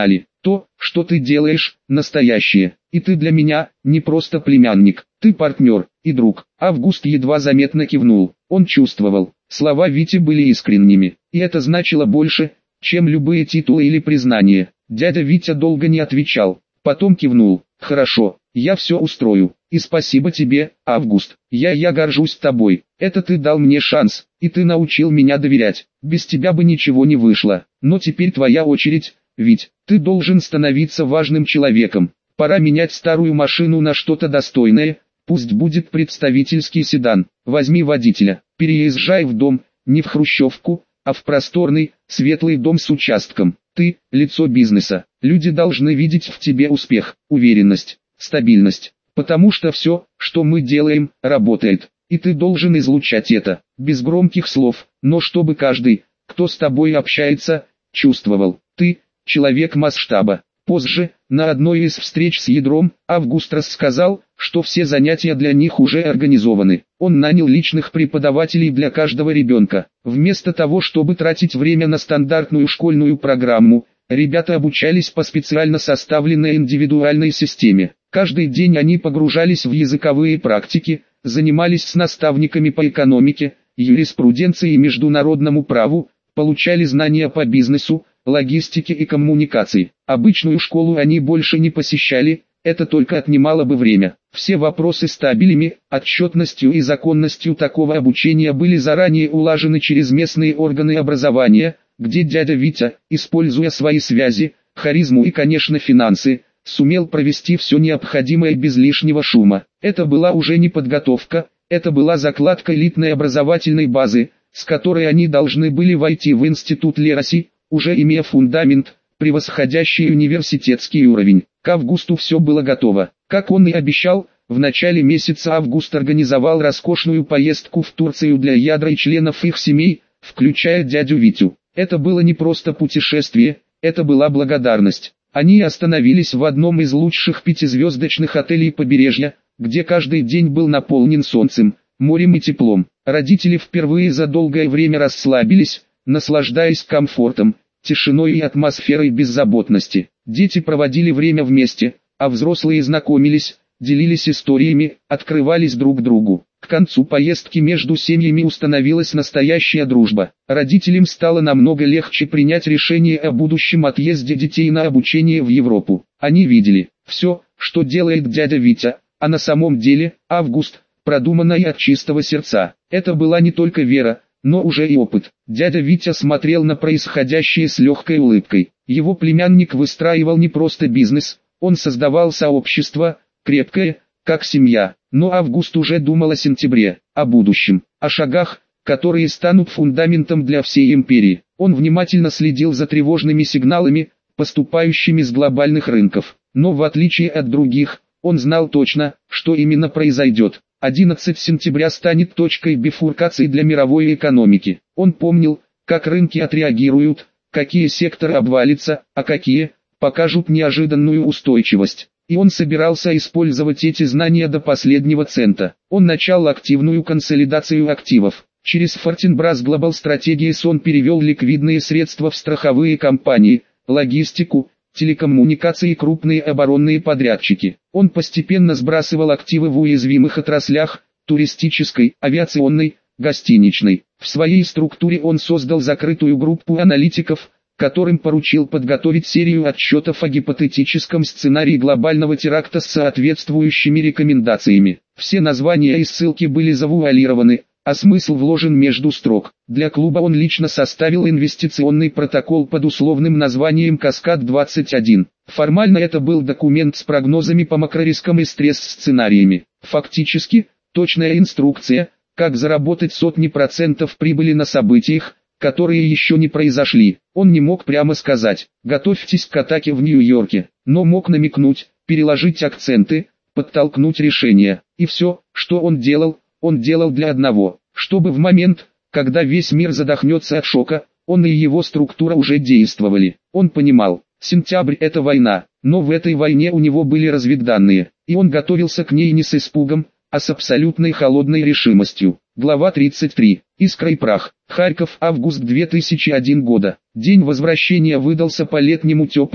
То, что ты делаешь, настоящее. И ты для меня не просто племянник, ты партнер и друг. Август едва заметно кивнул. Он чувствовал, слова Вити были искренними, и это значило больше, чем любые титулы или признания. Дядя Витя долго не отвечал, потом кивнул. Хорошо, я все устрою. И спасибо тебе, Август. Я горжусь тобой. Это ты дал мне шанс, и ты научил меня доверять. Без тебя бы ничего не вышло. Но теперь твоя очередь, ведь ты должен становиться важным человеком. Пора менять старую машину на что-то достойное. Пусть будет представительский седан. Возьми водителя. Переезжай в дом, не в хрущевку, а в просторный, светлый дом с участком. Ты – лицо бизнеса. Люди должны видеть в тебе успех, уверенность, стабильность. Потому что все, что мы делаем, работает. И ты должен излучать это, без громких слов, но чтобы каждый, кто с тобой общается, чувствовал. Ты – человек масштаба. Позже, на одной из встреч с ядром, Август рассказал, что все занятия для них уже организованы. Он нанял личных преподавателей для каждого ребенка. Вместо того, чтобы тратить время на стандартную школьную программу, ребята обучались по специально составленной индивидуальной системе. Каждый день они погружались в языковые практики, занимались с наставниками по экономике, юриспруденции и международному праву, получали знания по бизнесу, логистике и коммуникации. Обычную школу они больше не посещали, это только отнимало бы время. Все вопросы стабилями, отчетностью и законностью такого обучения были заранее улажены через местные органы образования, где дядя Витя, используя свои связи, харизму и, конечно, финансы, сумел провести все необходимое без лишнего шума. Это была уже не подготовка, это была закладка элитной образовательной базы, с которой они должны были войти в институт Лераси, уже имея фундамент, превосходящий университетский уровень. К августу все было готово. Как он и обещал, в начале месяца Август организовал роскошную поездку в Турцию для ядра и членов их семей, включая дядю Витю. Это было не просто путешествие, это была благодарность. Они остановились в одном из лучших пятизвездочных отелей побережья, где каждый день был наполнен солнцем, морем и теплом. Родители впервые за долгое время расслабились, наслаждаясь комфортом, тишиной и атмосферой беззаботности. Дети проводили время вместе, а взрослые знакомились, делились историями, открывались друг другу. К концу поездки между семьями установилась настоящая дружба. Родителям стало намного легче принять решение о будущем отъезде детей на обучение в Европу. Они видели все, что делает дядя Витя, а на самом деле, Август, продуманно и от чистого сердца. Это была не только вера, но уже и опыт. Дядя Витя смотрел на происходящее с легкой улыбкой. Его племянник выстраивал не просто бизнес, он создавал сообщество, крепкое, как семья. Но Август уже думал о сентябре, о будущем, о шагах, которые станут фундаментом для всей империи. Он внимательно следил за тревожными сигналами, поступающими с глобальных рынков. Но в отличие от других, он знал точно, что именно произойдет. 11 сентября станет точкой бифуркации для мировой экономики. Он помнил, как рынки отреагируют, какие секторы обвалятся, а какие покажут неожиданную устойчивость. И он собирался использовать эти знания до последнего цента. Он начал активную консолидацию активов. Через Fortinbras Global Strategies он перевел ликвидные средства в страховые компании, логистику, телекоммуникации и крупные оборонные подрядчики. Он постепенно сбрасывал активы в уязвимых отраслях, туристической, авиационной, гостиничной. В своей структуре он создал закрытую группу аналитиков, которым поручил подготовить серию отчетов о гипотетическом сценарии глобального теракта с соответствующими рекомендациями. Все названия и ссылки были завуалированы, а смысл вложен между строк. Для клуба он лично составил инвестиционный протокол под условным названием «Каскад-21». Формально это был документ с прогнозами по макрорискам и стресс-сценариями. Фактически, точная инструкция, как заработать сотни процентов прибыли на событиях, которые еще не произошли. Он не мог прямо сказать «готовьтесь к атаке в Нью-Йорке», но мог намекнуть, переложить акценты, подтолкнуть решения. И все, что он делал для одного, чтобы в момент, когда весь мир задохнется от шока, он и его структура уже действовали. Он понимал, сентябрь – это война, но в этой войне у него были разведданные, и он готовился к ней не с испугом, а с абсолютной холодной решимостью. Глава 33. Искра и прах. Харьков, август 2001 года. День возвращения выдался по-летнему теплым,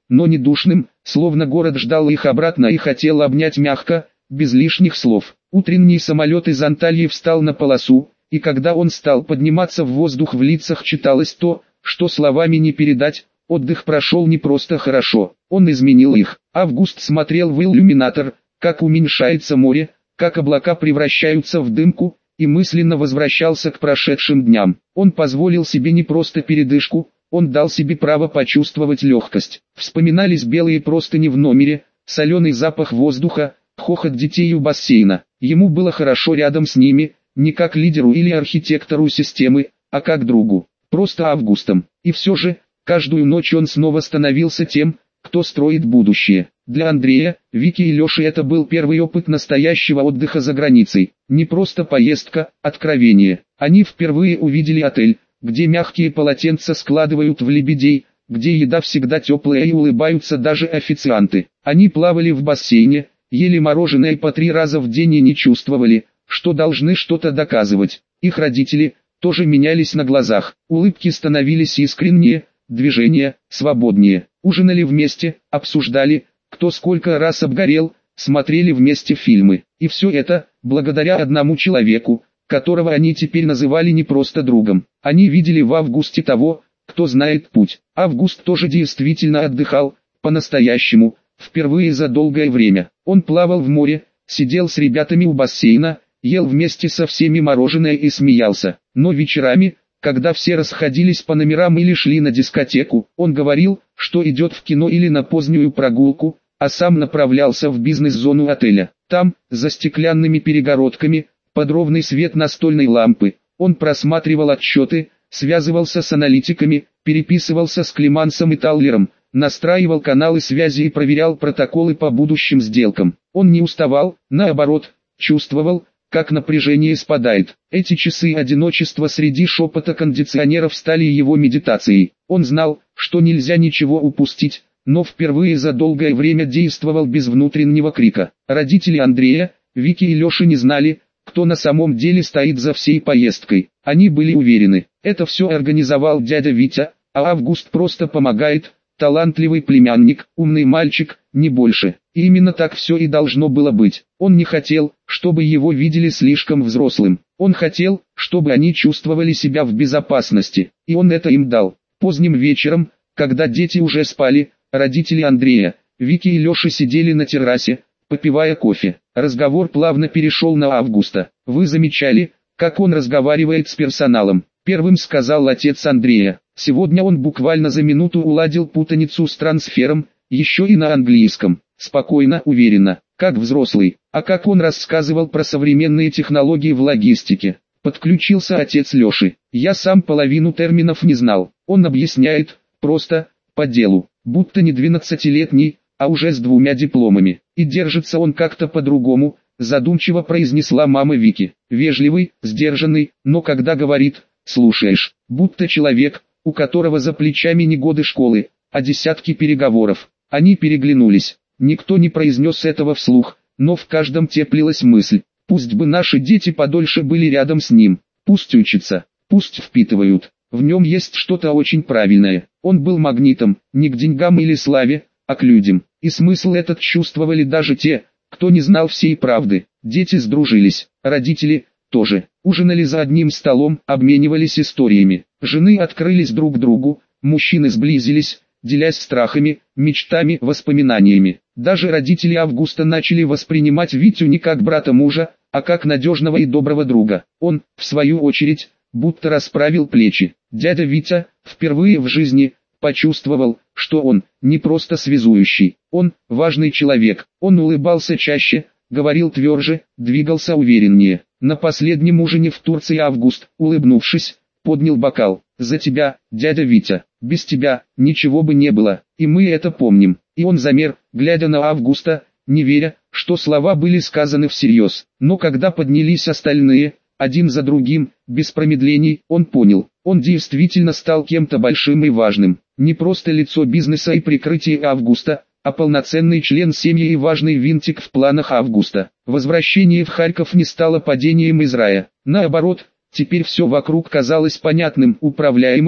но не душным, словно город ждал их обратно и хотел обнять мягко, без лишних слов. Утренний самолет из Антальи встал на полосу, и когда он стал подниматься в воздух, в лицах читалось то, что словами не передать. Отдых прошел не просто хорошо, он изменил их. Август смотрел в иллюминатор, как уменьшается море, как облака превращаются в дымку, и мысленно возвращался к прошедшим дням. Он позволил себе не просто передышку, он дал себе право почувствовать легкость. Вспоминались белые простыни в номере, соленый запах воздуха, хохот детей у бассейна. Ему было хорошо рядом с ними, не как лидеру или архитектору системы, а как другу, просто Августом. И все же, каждую ночь он снова становился тем, кто строит будущее. Для Андрея, Вики и Леши это был первый опыт настоящего отдыха за границей. Не просто поездка, откровение. Они впервые увидели отель, где мягкие полотенца складывают в лебедей, где еда всегда теплая и улыбаются даже официанты. Они плавали в бассейне, ели мороженое по 3 раза в день и не чувствовали, что должны что-то доказывать. Их родители тоже менялись на глазах. Улыбки становились искреннее, движения свободнее. Ужинали вместе, обсуждали, кто сколько раз обгорел, смотрели вместе фильмы. И все это, благодаря одному человеку, которого они теперь называли не просто другом. Они видели в Августе того, кто знает путь. Август тоже действительно отдыхал, по-настоящему, впервые за долгое время. Он плавал в море, сидел с ребятами у бассейна, ел вместе со всеми мороженое и смеялся. Но вечерами, когда все расходились по номерам или шли на дискотеку, он говорил, что идет в кино или на позднюю прогулку, а сам направлялся в бизнес-зону отеля. Там, за стеклянными перегородками, под ровный свет настольной лампы, он просматривал отчеты, связывался с аналитиками, переписывался с Климансом и Таллером, настраивал каналы связи и проверял протоколы по будущим сделкам. Он не уставал, наоборот, чувствовал, как напряжение спадает. Эти часы одиночества среди шепота кондиционеров стали его медитацией. Он знал, что нельзя ничего упустить, но впервые за долгое время действовал без внутреннего крика. Родители Андрея, Вики и Леши не знали, кто на самом деле стоит за всей поездкой. Они были уверены, это все организовал дядя Витя, а Август просто помогает, талантливый племянник, умный мальчик, не больше. И именно так все и должно было быть. Он не хотел, чтобы его видели слишком взрослым. Он хотел, чтобы они чувствовали себя в безопасности, и он это им дал. Поздним вечером, когда дети уже спали, родители Андрея, Вики и Леши сидели на террасе, попивая кофе. Разговор плавно перешел на Августа. «Вы замечали, как он разговаривает с персоналом?» Первым сказал отец Андрея. Сегодня он буквально за минуту уладил путаницу с трансфером, еще и на английском. Спокойно, уверенно, как взрослый. А как он рассказывал про современные технологии в логистике. Подключился отец Леши. Я сам половину терминов не знал. Он объясняет, просто, по делу, будто не 12-летний, а уже с 2 дипломами. И держится он как-то по-другому, задумчиво произнесла мама Вики. Вежливый, сдержанный, но когда говорит, слушаешь, будто человек, у которого за плечами не годы школы, а десятки переговоров. Они переглянулись. Никто не произнес этого вслух, но в каждом теплилась мысль. Пусть бы наши дети подольше были рядом с ним. Пусть учатся, пусть впитывают. В нем есть что-то очень правильное. Он был магнитом, не к деньгам или славе, а к людям. И смысл этот чувствовали даже те, кто не знал всей правды. Дети сдружились, родители тоже. Ужинали за одним столом, обменивались историями. Жены открылись друг другу, мужчины сблизились, делясь страхами, мечтами, воспоминаниями. Даже родители Августа начали воспринимать Витю не как брата мужа, а как надежного и доброго друга. Он, в свою очередь, будто расправил плечи. Дядя Витя, впервые в жизни, почувствовал, что он не просто связующий, он важный человек. Он улыбался чаще, говорил тверже, двигался увереннее. На последнем ужине в Турции Август, улыбнувшись, поднял бокал. «За тебя, дядя Витя, без тебя ничего бы не было, и мы это помним». И он замер, глядя на Августа, не веря, что слова были сказаны всерьез. Но когда поднялись остальные, один за другим, без промедлений, он понял, он действительно стал кем-то большим и важным. Не просто лицо бизнеса и прикрытие Августа, а полноценный член семьи и важный винтик в планах Августа. Возвращение в Харьков не стало падением из рая. Наоборот, теперь все вокруг казалось понятным, управляемым,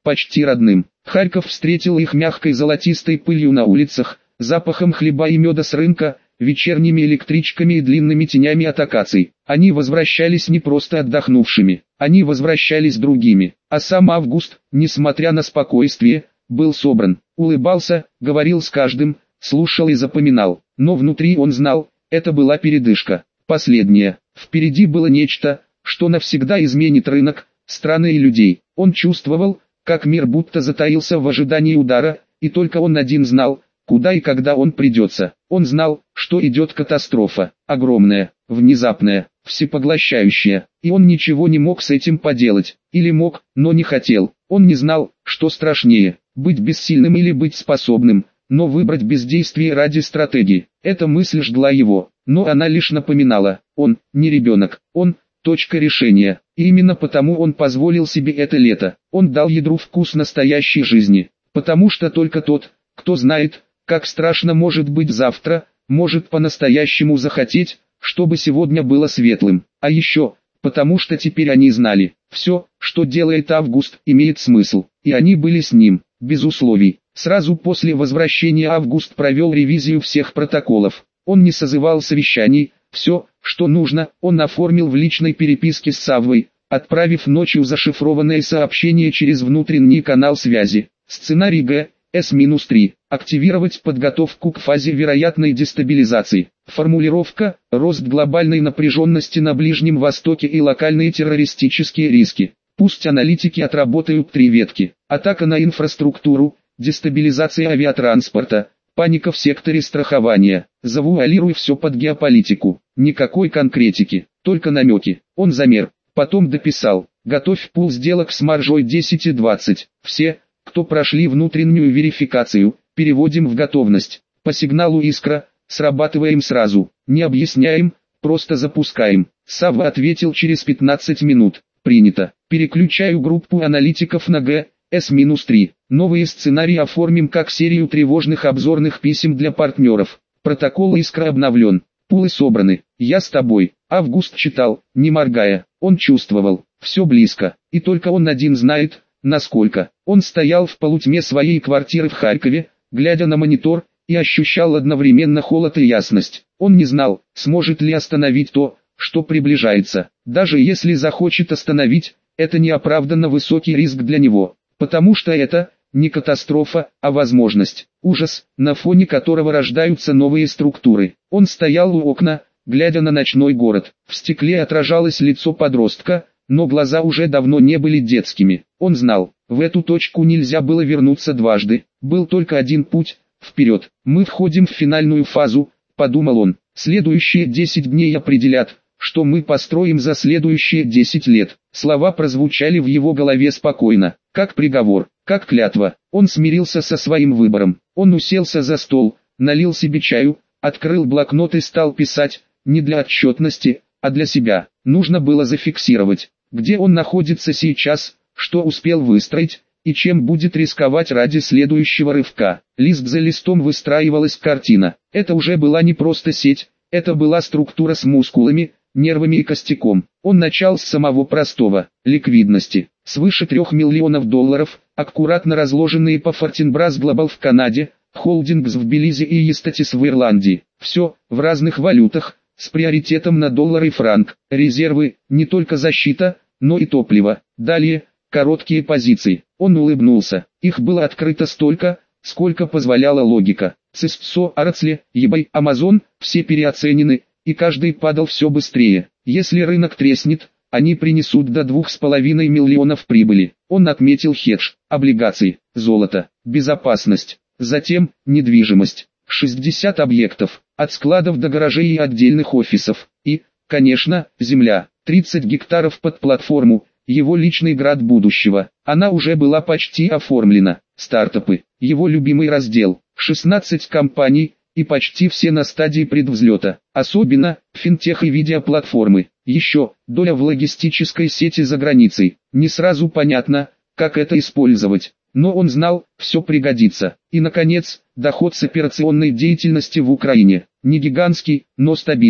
почти родным. Харьков встретил их мягкой золотистой пылью на улицах, запахом хлеба и меда с рынка, вечерними электричками и длинными тенями от акаций. Они возвращались не просто отдохнувшими, они возвращались другими. А сам Август, несмотря на спокойствие, был собран, улыбался, говорил с каждым, слушал и запоминал. Но внутри он знал, это была передышка, последняя. Впереди было нечто, что навсегда изменит рынок, страны и людей. Он чувствовал, как мир будто затаился в ожидании удара, и только он один знал, куда и когда он придется. Он знал, что идет катастрофа, огромная, внезапная, всепоглощающая, и он ничего не мог с этим поделать, или мог, но не хотел. Он не знал, что страшнее, быть бессильным или быть способным, но выбрать бездействие ради стратегии. Эта мысль жгла его, но она лишь напоминала, он не ребенок, он точка решения, и именно потому он позволил себе это лето. Он дал ядру вкус настоящей жизни, потому что только тот, кто знает, как страшно может быть завтра, может по-настоящему захотеть, чтобы сегодня было светлым. А еще, потому что теперь они знали, все, что делает Август, имеет смысл, и они были с ним, без условий. Сразу после возвращения Август провел ревизию всех протоколов. Он не созывал совещаний, все, что нужно, он оформил в личной переписке с Саввой, отправив ночью зашифрованное сообщение через внутренний канал связи. Сценарий Г. С-3. Активировать подготовку к фазе вероятной дестабилизации. Формулировка: рост глобальной напряженности на Ближнем Востоке и локальные террористические риски. Пусть аналитики отработают 3 ветки. Атака на инфраструктуру, дестабилизация авиатранспорта, паника в секторе страхования. Завуалируй все под геополитику. Никакой конкретики, только намеки. Он замер, потом дописал: готовь пул сделок с маржой 10 и 20. Все, кто прошли внутреннюю верификацию, переводим в готовность. По сигналу «Искра» срабатываем сразу, не объясняем, просто запускаем. Савва ответил через 15 минут. Принято. Переключаю группу аналитиков на Г. С-3. Новые сценарии оформим как серию тревожных обзорных писем для партнеров. Протокол «Искра» обновлен. Пулы собраны. Я с тобой. Август читал, не моргая. Он чувствовал. Все близко. И только он один знает, насколько. Он стоял в полутьме своей квартиры в Харькове, глядя на монитор, и ощущал одновременно холод и ясность. Он не знал, сможет ли остановить то, что приближается. Даже если захочет остановить, это неоправданно высокий риск для него. Потому что это не катастрофа, а возможность. Ужас, на фоне которого рождаются новые структуры. Он стоял у окна, глядя на ночной город. В стекле отражалось лицо подростка, но глаза уже давно не были детскими. Он знал, в эту точку нельзя было вернуться дважды. Был только один путь – вперед. Мы входим в финальную фазу, подумал он. Следующие 10 дней определят, что мы построим за следующие 10 лет. Слова прозвучали в его голове спокойно, как приговор, как клятва. Он смирился со своим выбором. Он уселся за стол, налил себе чаю, открыл блокнот и стал писать, не для отчетности, а для себя. Нужно было зафиксировать, где он находится сейчас, что успел выстроить, и чем будет рисковать ради следующего рывка. Лист за листом выстраивалась картина. Это уже была не просто сеть, это была структура с мускулами, нервами и костяком. Он начал с самого простого – ликвидности. Свыше $3 миллионов, аккуратно разложенные по Fortinbras Global в Канаде, Холдингс в Белизе и Естатис в Ирландии. Все в разных валютах, с приоритетом на доллар и франк. Резервы, не только защита, но и топливо. Далее, короткие позиции. Он улыбнулся. Их было открыто столько, сколько позволяла логика. Cisco, Oracle, eBay, Amazon, все переоценены, и каждый падал все быстрее. Если рынок треснет, они принесут до 2,5 миллионов прибыли. Он отметил хедж, облигации, золото, безопасность, затем недвижимость. 60 объектов, от складов до гаражей и отдельных офисов. И, конечно, земля, 30 гектаров под платформу, его личный град будущего. Она уже была почти оформлена. Стартапы, его любимый раздел, 16 компаний, и почти все на стадии предвзлета. Особенно, финтех и видеоплатформы. Еще, доля в логистической сети за границей. Не сразу понятно, как это использовать. Но он знал, все пригодится. И наконец, доход с операционной деятельности в Украине. Не гигантский, но стабильный.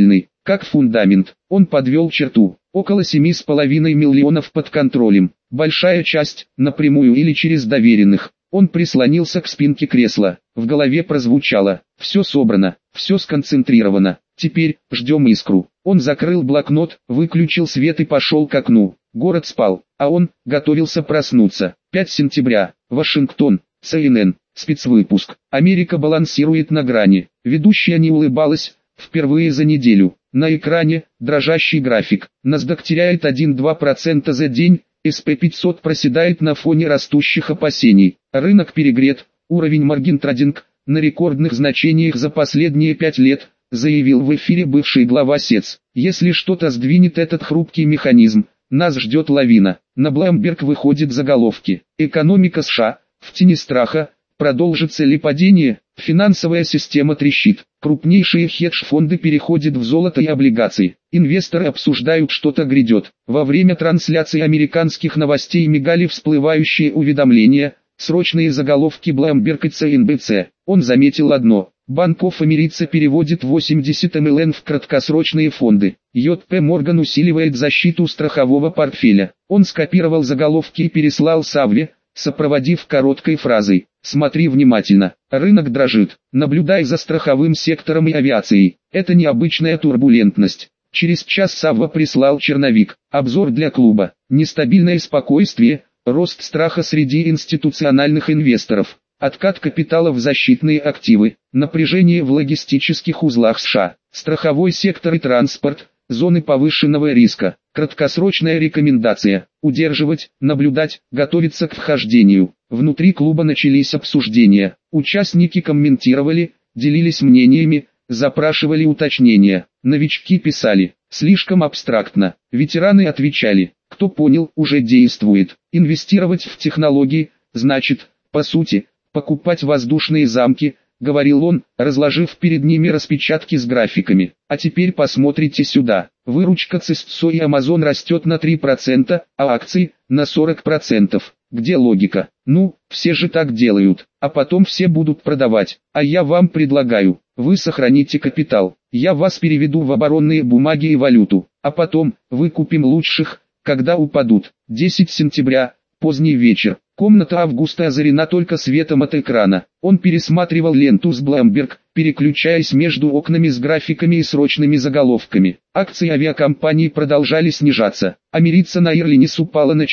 как фундамент. Он подвел черту. Около 7,5 миллионов под контролем. Большая часть, напрямую или через доверенных. Он прислонился к спинке кресла. В голове прозвучало: все собрано, все сконцентрировано. Теперь ждем искру. Он закрыл блокнот, выключил свет и пошел к окну. Город спал, а он готовился проснуться. 5 сентября. Вашингтон. CNN. Спецвыпуск. Америка балансирует на грани. Ведущая не улыбалась впервые за неделю. На экране дрожащий график. NASDAQ теряет 1-2% за день. SP 500 проседает на фоне растущих опасений. Рынок перегрет. Уровень маргин-трейдинг на рекордных значениях за последние 5 лет, заявил в эфире бывший глава СЕЦ. Если что-то сдвинет этот хрупкий механизм, нас ждет лавина. На Bloomberg выходят заголовки: экономика США в тени страха, продолжится ли падение, финансовая система трещит, крупнейшие хедж-фонды переходят в золото и облигации, инвесторы обсуждают, что-то грядет. Во время трансляции американских новостей мигали всплывающие уведомления, срочные заголовки Bloomberg и CNBC. Он заметил одно: Bank of America переводит 80 млн в краткосрочные фонды. JP Morgan усиливает защиту страхового портфеля. Он скопировал заголовки и переслал Савве, сопроводив короткой фразой: «Смотри внимательно, рынок дрожит, наблюдай за страховым сектором и авиацией, это необычная турбулентность». Через час Савва прислал черновик: обзор для клуба, нестабильное спокойствие, рост страха среди институциональных инвесторов, откат капитала в защитные активы, напряжение в логистических узлах США, страховой сектор и транспорт, зоны повышенного риска. Краткосрочная рекомендация: удерживать, наблюдать, готовиться к вхождению. Внутри клуба начались обсуждения. Участники комментировали, делились мнениями, запрашивали уточнения. Новички писали: слишком абстрактно. Ветераны отвечали: кто понял, уже действует. Инвестировать в технологии значит, по сути, покупать воздушные замки, говорил он, разложив перед ними распечатки с графиками. А теперь посмотрите сюда. Выручка Cisco и Amazon растет на 3%, а акции на 40%. Где логика? Ну, все же так делают, а потом все будут продавать. А я вам предлагаю: вы сохраните капитал, я вас переведу в оборонные бумаги и валюту, а потом выкупим лучших, когда упадут. 10 сентября, поздний вечер. Комната Августа озарена только светом от экрана. Он пересматривал ленту с Bloomberg, переключаясь между окнами с графиками и срочными заголовками. Акции авиакомпаний продолжали снижаться. American Airlines упала на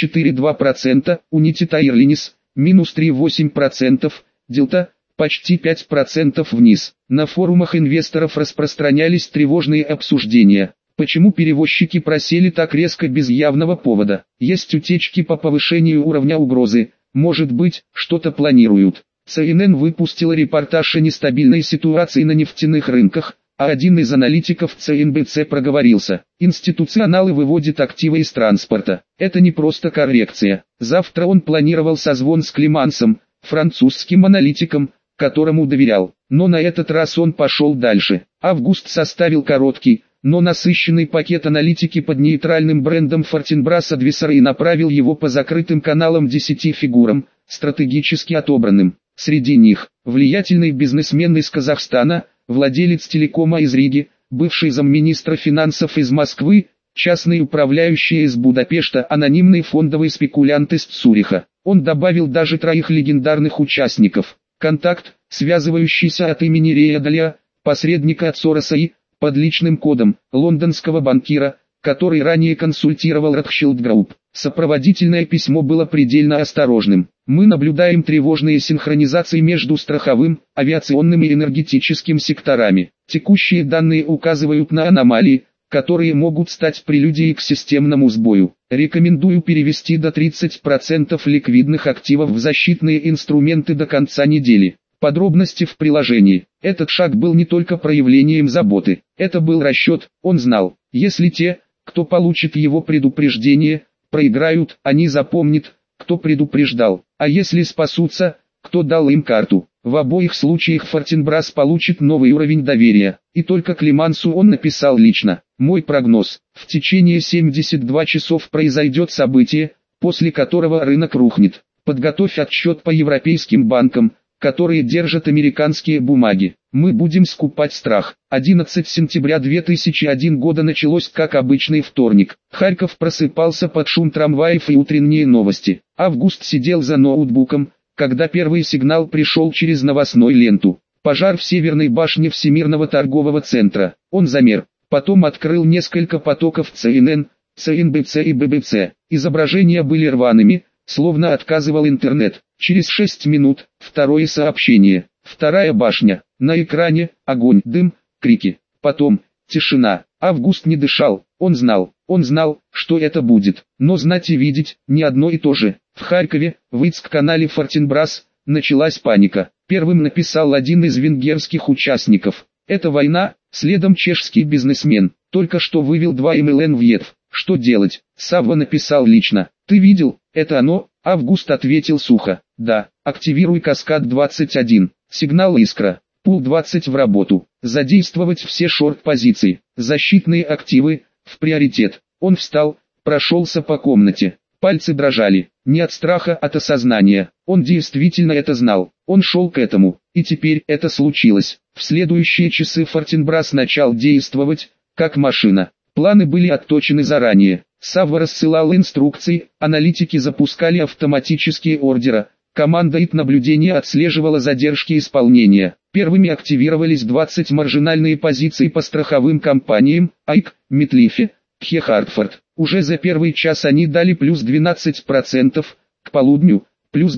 4,2%, United Airlines – минус 3,8%, Delta – почти 5% вниз. На форумах инвесторов распространялись тревожные обсуждения. Почему перевозчики просели так резко без явного повода? Есть утечки по повышению уровня угрозы, может быть, что-то планируют. CNN выпустила репортаж о нестабильной ситуации на нефтяных рынках, а один из аналитиков CNBC проговорился: институционалы выводят активы из транспорта. Это не просто коррекция. Завтра он планировал созвон с Климансом, французским аналитиком, которому доверял. Но на этот раз он пошел дальше. Август составил короткий, но насыщенный пакет аналитики под нейтральным брендом Fortinbras Advisory и направил его по закрытым каналам 10 фигурам, стратегически отобранным. Среди них влиятельный бизнесмен из Казахстана, владелец телекома из Риги, бывший замминистра финансов из Москвы, частный управляющий из Будапешта, анонимный фондовый спекулянт из Цюриха. Он добавил даже 3 легендарных участников. Контакт, связывающийся от имени Рея Далиа, посредника от Сороса и, под личным кодом, лондонского банкира, который ранее консультировал Rothschild Group. Сопроводительное письмо было предельно осторожным. Мы наблюдаем тревожные синхронизации между страховым, авиационным и энергетическим секторами. Текущие данные указывают на аномалии, которые могут стать прелюдией к системному сбою. Рекомендую перевести до 30% ликвидных активов в защитные инструменты до конца недели. Подробности в приложении. Этот шаг был не только проявлением заботы, это был расчет. Он знал, если те, кто получит его предупреждение, проиграют, они запомнят, кто предупреждал. А если спасутся, кто дал им карту. В обоих случаях Fortinbras получит новый уровень доверия. И только Климансу он написал лично: мой прогноз, в течение 72 часов произойдет событие, после которого рынок рухнет. Подготовь отчет по европейским банкам, которые держат американские бумаги. Мы будем скупать страх. 11 сентября 2001 года началось как обычный вторник. Харьков просыпался под шум трамваев и утренние новости. Август сидел за ноутбуком, когда первый сигнал пришел через новостную ленту. Пожар в северной башне Всемирного торгового центра. Он замер. Потом открыл несколько потоков CNN, ЦНБЦ и ББЦ. Изображения были рваными, словно отказывал интернет. Через 6 минут, второе сообщение. Вторая башня. На экране огонь, дым, крики. Потом тишина. Август не дышал. Он знал, что это будет. Но знать и видеть не одно и то же. В Харькове, в ИЦК-канале Фортенбрас, началась паника. Первым написал один из венгерских участников. Это война, следом чешский бизнесмен. Только что вывел 2 МЛН в ЕТФ. Что делать? Савва написал лично. Ты видел, это оно? Август ответил сухо. Да, активируй каскад 21. Сигнал искра. Пул 20 в работу. Задействовать все шорт-позиции. Защитные активы, в приоритет. Он встал, прошелся по комнате. Пальцы дрожали. Не от страха, от осознания. Он действительно это знал. Он шел к этому. И теперь это случилось. В следующие часы Фортенбрас начал действовать, как машина. Планы были отточены заранее. Савва рассылал инструкции, аналитики запускали автоматические ордера. Команда ИТ-наблюдения отслеживала задержки исполнения. Первыми активировались 20 маржинальные позиции по страховым компаниям, АИК, Метлифе, Кхе Хартфорд. Уже за первый час они дали плюс 12%, к полудню, плюс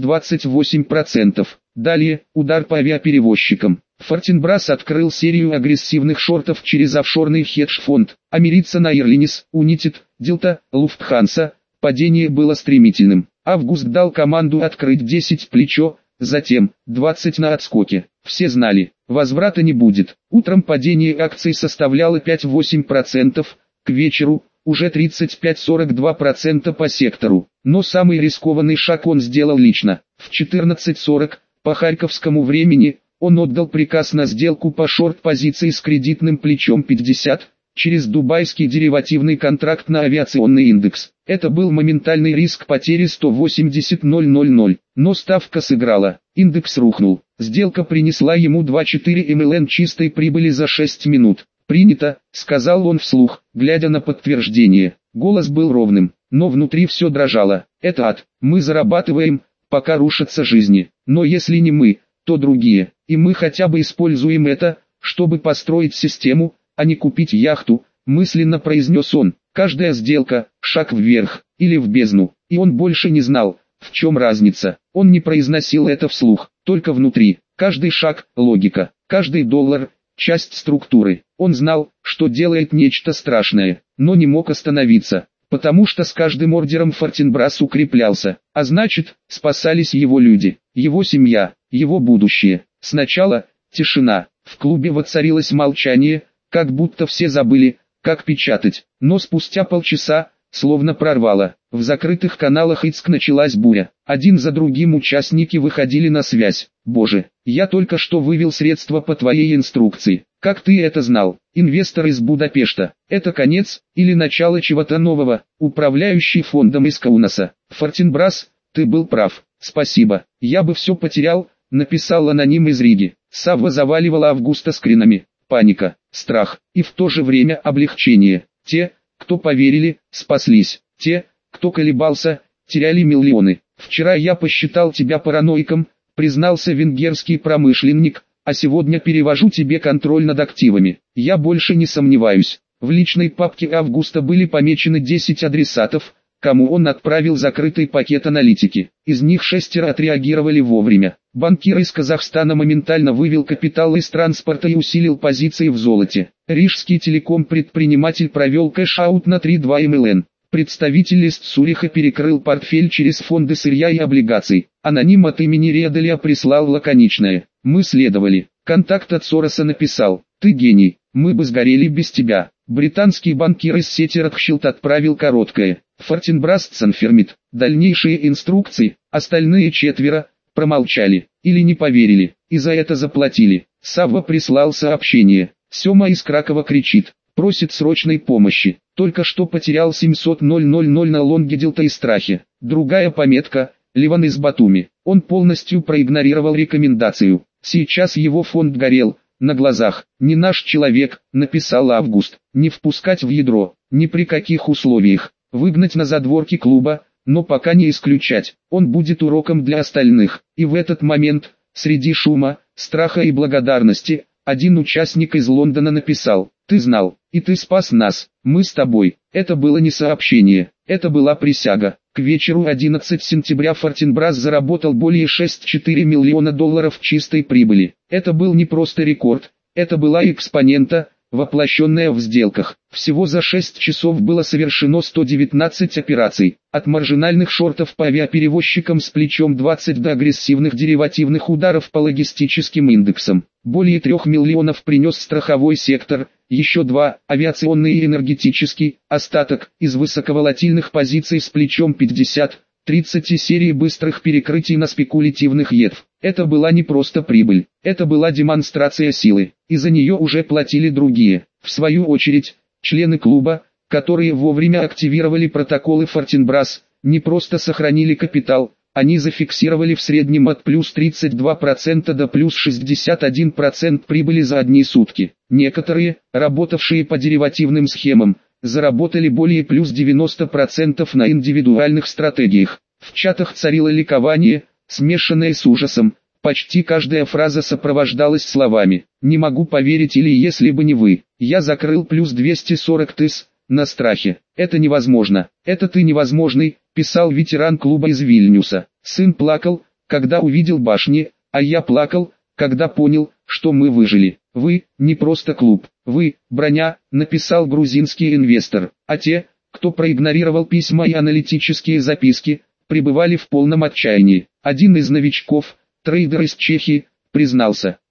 28%. Далее, удар по авиаперевозчикам. Фортенбрас открыл серию агрессивных шортов через офшорный хедж-фонд. Америцен Airlines, United, Delta, Lufthansa. Падение было стремительным. Август дал команду открыть 10 плечо, затем 20 на отскоке. Все знали, возврата не будет. Утром падение акций составляло 5-8%, к вечеру уже 35-42% по сектору. Но самый рискованный шаг он сделал лично. В 14:40 по харьковскому времени он отдал приказ на сделку по шорт-позиции с кредитным плечом 50 через дубайский деривативный контракт на авиационный индекс. Это был моментальный риск потери 180,000, но ставка сыграла, индекс рухнул. Сделка принесла ему 2,4 МЛН чистой прибыли за 6 минут. «Принято», — сказал он вслух, глядя на подтверждение. Голос был ровным, но внутри все дрожало. «Это ад, мы зарабатываем, пока рушатся жизни. Но если не мы, то другие, и мы хотя бы используем это, чтобы построить систему, а не купить яхту», — мысленно произнес он. Каждая сделка — шаг вверх, или в бездну, и он больше не знал, в чем разница. Он не произносил это вслух, только внутри. Каждый шаг — логика, каждый доллар — часть структуры. Он знал, что делает нечто страшное, но не мог остановиться, потому что с каждым ордером Фортенбрас укреплялся, а значит, спасались его люди, его семья, его будущее. Сначала тишина, в клубе воцарилось молчание, как будто все забыли, как печатать, но спустя полчаса, словно прорвало, в закрытых каналах ИЦК началась буря. Один за другим участники выходили на связь. «Боже, я только что вывел средства по твоей инструкции. Как ты это знал? Инвестор из Будапешта. Это конец или начало чего-то нового?» Управляющий фондом из Каунаса. «Фортенбрас, ты был прав. Спасибо. Я бы все потерял», написал аноним из Риги. Савва заваливала Августа скринами. Паника, страх и в то же время облегчение. Те, кто поверили, спаслись. Те, кто колебался, теряли миллионы. «Вчера я посчитал тебя параноиком», признался венгерский промышленник, «а сегодня перевожу тебе контроль над активами. Я больше не сомневаюсь». В личной папке Августа были помечены 10 адресатов, кому он отправил закрытый пакет аналитики. Из них 6 отреагировали вовремя. Банкир из Казахстана моментально вывел капитал из транспорта и усилил позиции в золоте. Рижский телеком-предприниматель провел кэш-аут на 3,2 МЛН. Представитель из Цюриха перекрыл портфель через фонды сырья и облигаций. Аноним от имени Редалия прислал лаконичное: «Мы следовали». Контакт от Сороса написал: «Ты гений, мы бы сгорели без тебя». Британский банкир из сети Ротшильд отправил короткое: «Фортенбрас Цанфермит». Дальнейшие инструкции, остальные 4 промолчали или не поверили, и за это заплатили. Савва прислал сообщение: «Сема из Кракова кричит, просит срочной помощи. Только что потерял 700 000 на лонге Делта и страхе». Другая пометка: Леван из Батуми. Он полностью проигнорировал рекомендацию. Сейчас его фонд горел, на глазах. «Не наш человек», написал Август. «Не впускать в ядро, ни при каких условиях. Выгнать на задворки клуба, но пока не исключать. Он будет уроком для остальных». И в этот момент, среди шума, страха и благодарности, один участник из Лондона написал: «Ты знал, и ты спас нас, мы с тобой». Это было не сообщение, это была присяга. К вечеру 11 сентября Фортенбрас заработал более 6,4 миллиона долларов чистой прибыли. Это был не просто рекорд, это была экспонента, воплощенная в сделках. Всего за 6 часов было совершено 119 операций, от маржинальных шортов по авиаперевозчикам с плечом 20 до агрессивных деривативных ударов по логистическим индексам. Более 3 миллионов принес страховой сектор, еще 2 – авиационный и энергетический, остаток – из высоковолатильных позиций с плечом 50, 30 серий быстрых перекрытий на спекулятивных ЕТФ. Это была не просто прибыль, это была демонстрация силы, и за нее уже платили другие. В свою очередь, члены клуба, которые вовремя активировали протоколы Фортенбрас, не просто сохранили капитал, они зафиксировали в среднем от плюс 32% до плюс 61% прибыли за одни сутки. Некоторые, работавшие по деривативным схемам, заработали более плюс 90% на индивидуальных стратегиях. В чатах царило ликование, смешанное с ужасом. Почти каждая фраза сопровождалась словами: «Не могу поверить» или «Если бы не вы, я закрыл плюс 240 тыс, на страхе». «Это невозможно, это ты невозможный», писал ветеран клуба из Вильнюса. «Сын плакал, когда увидел башни, а я плакал, когда понял, что мы выжили. Вы, не просто клуб, вы, броня», написал грузинский инвестор. А те, кто проигнорировал письма и аналитические записки, пребывали в полном отчаянии. Один из новичков, трейдер из Чехии, признался: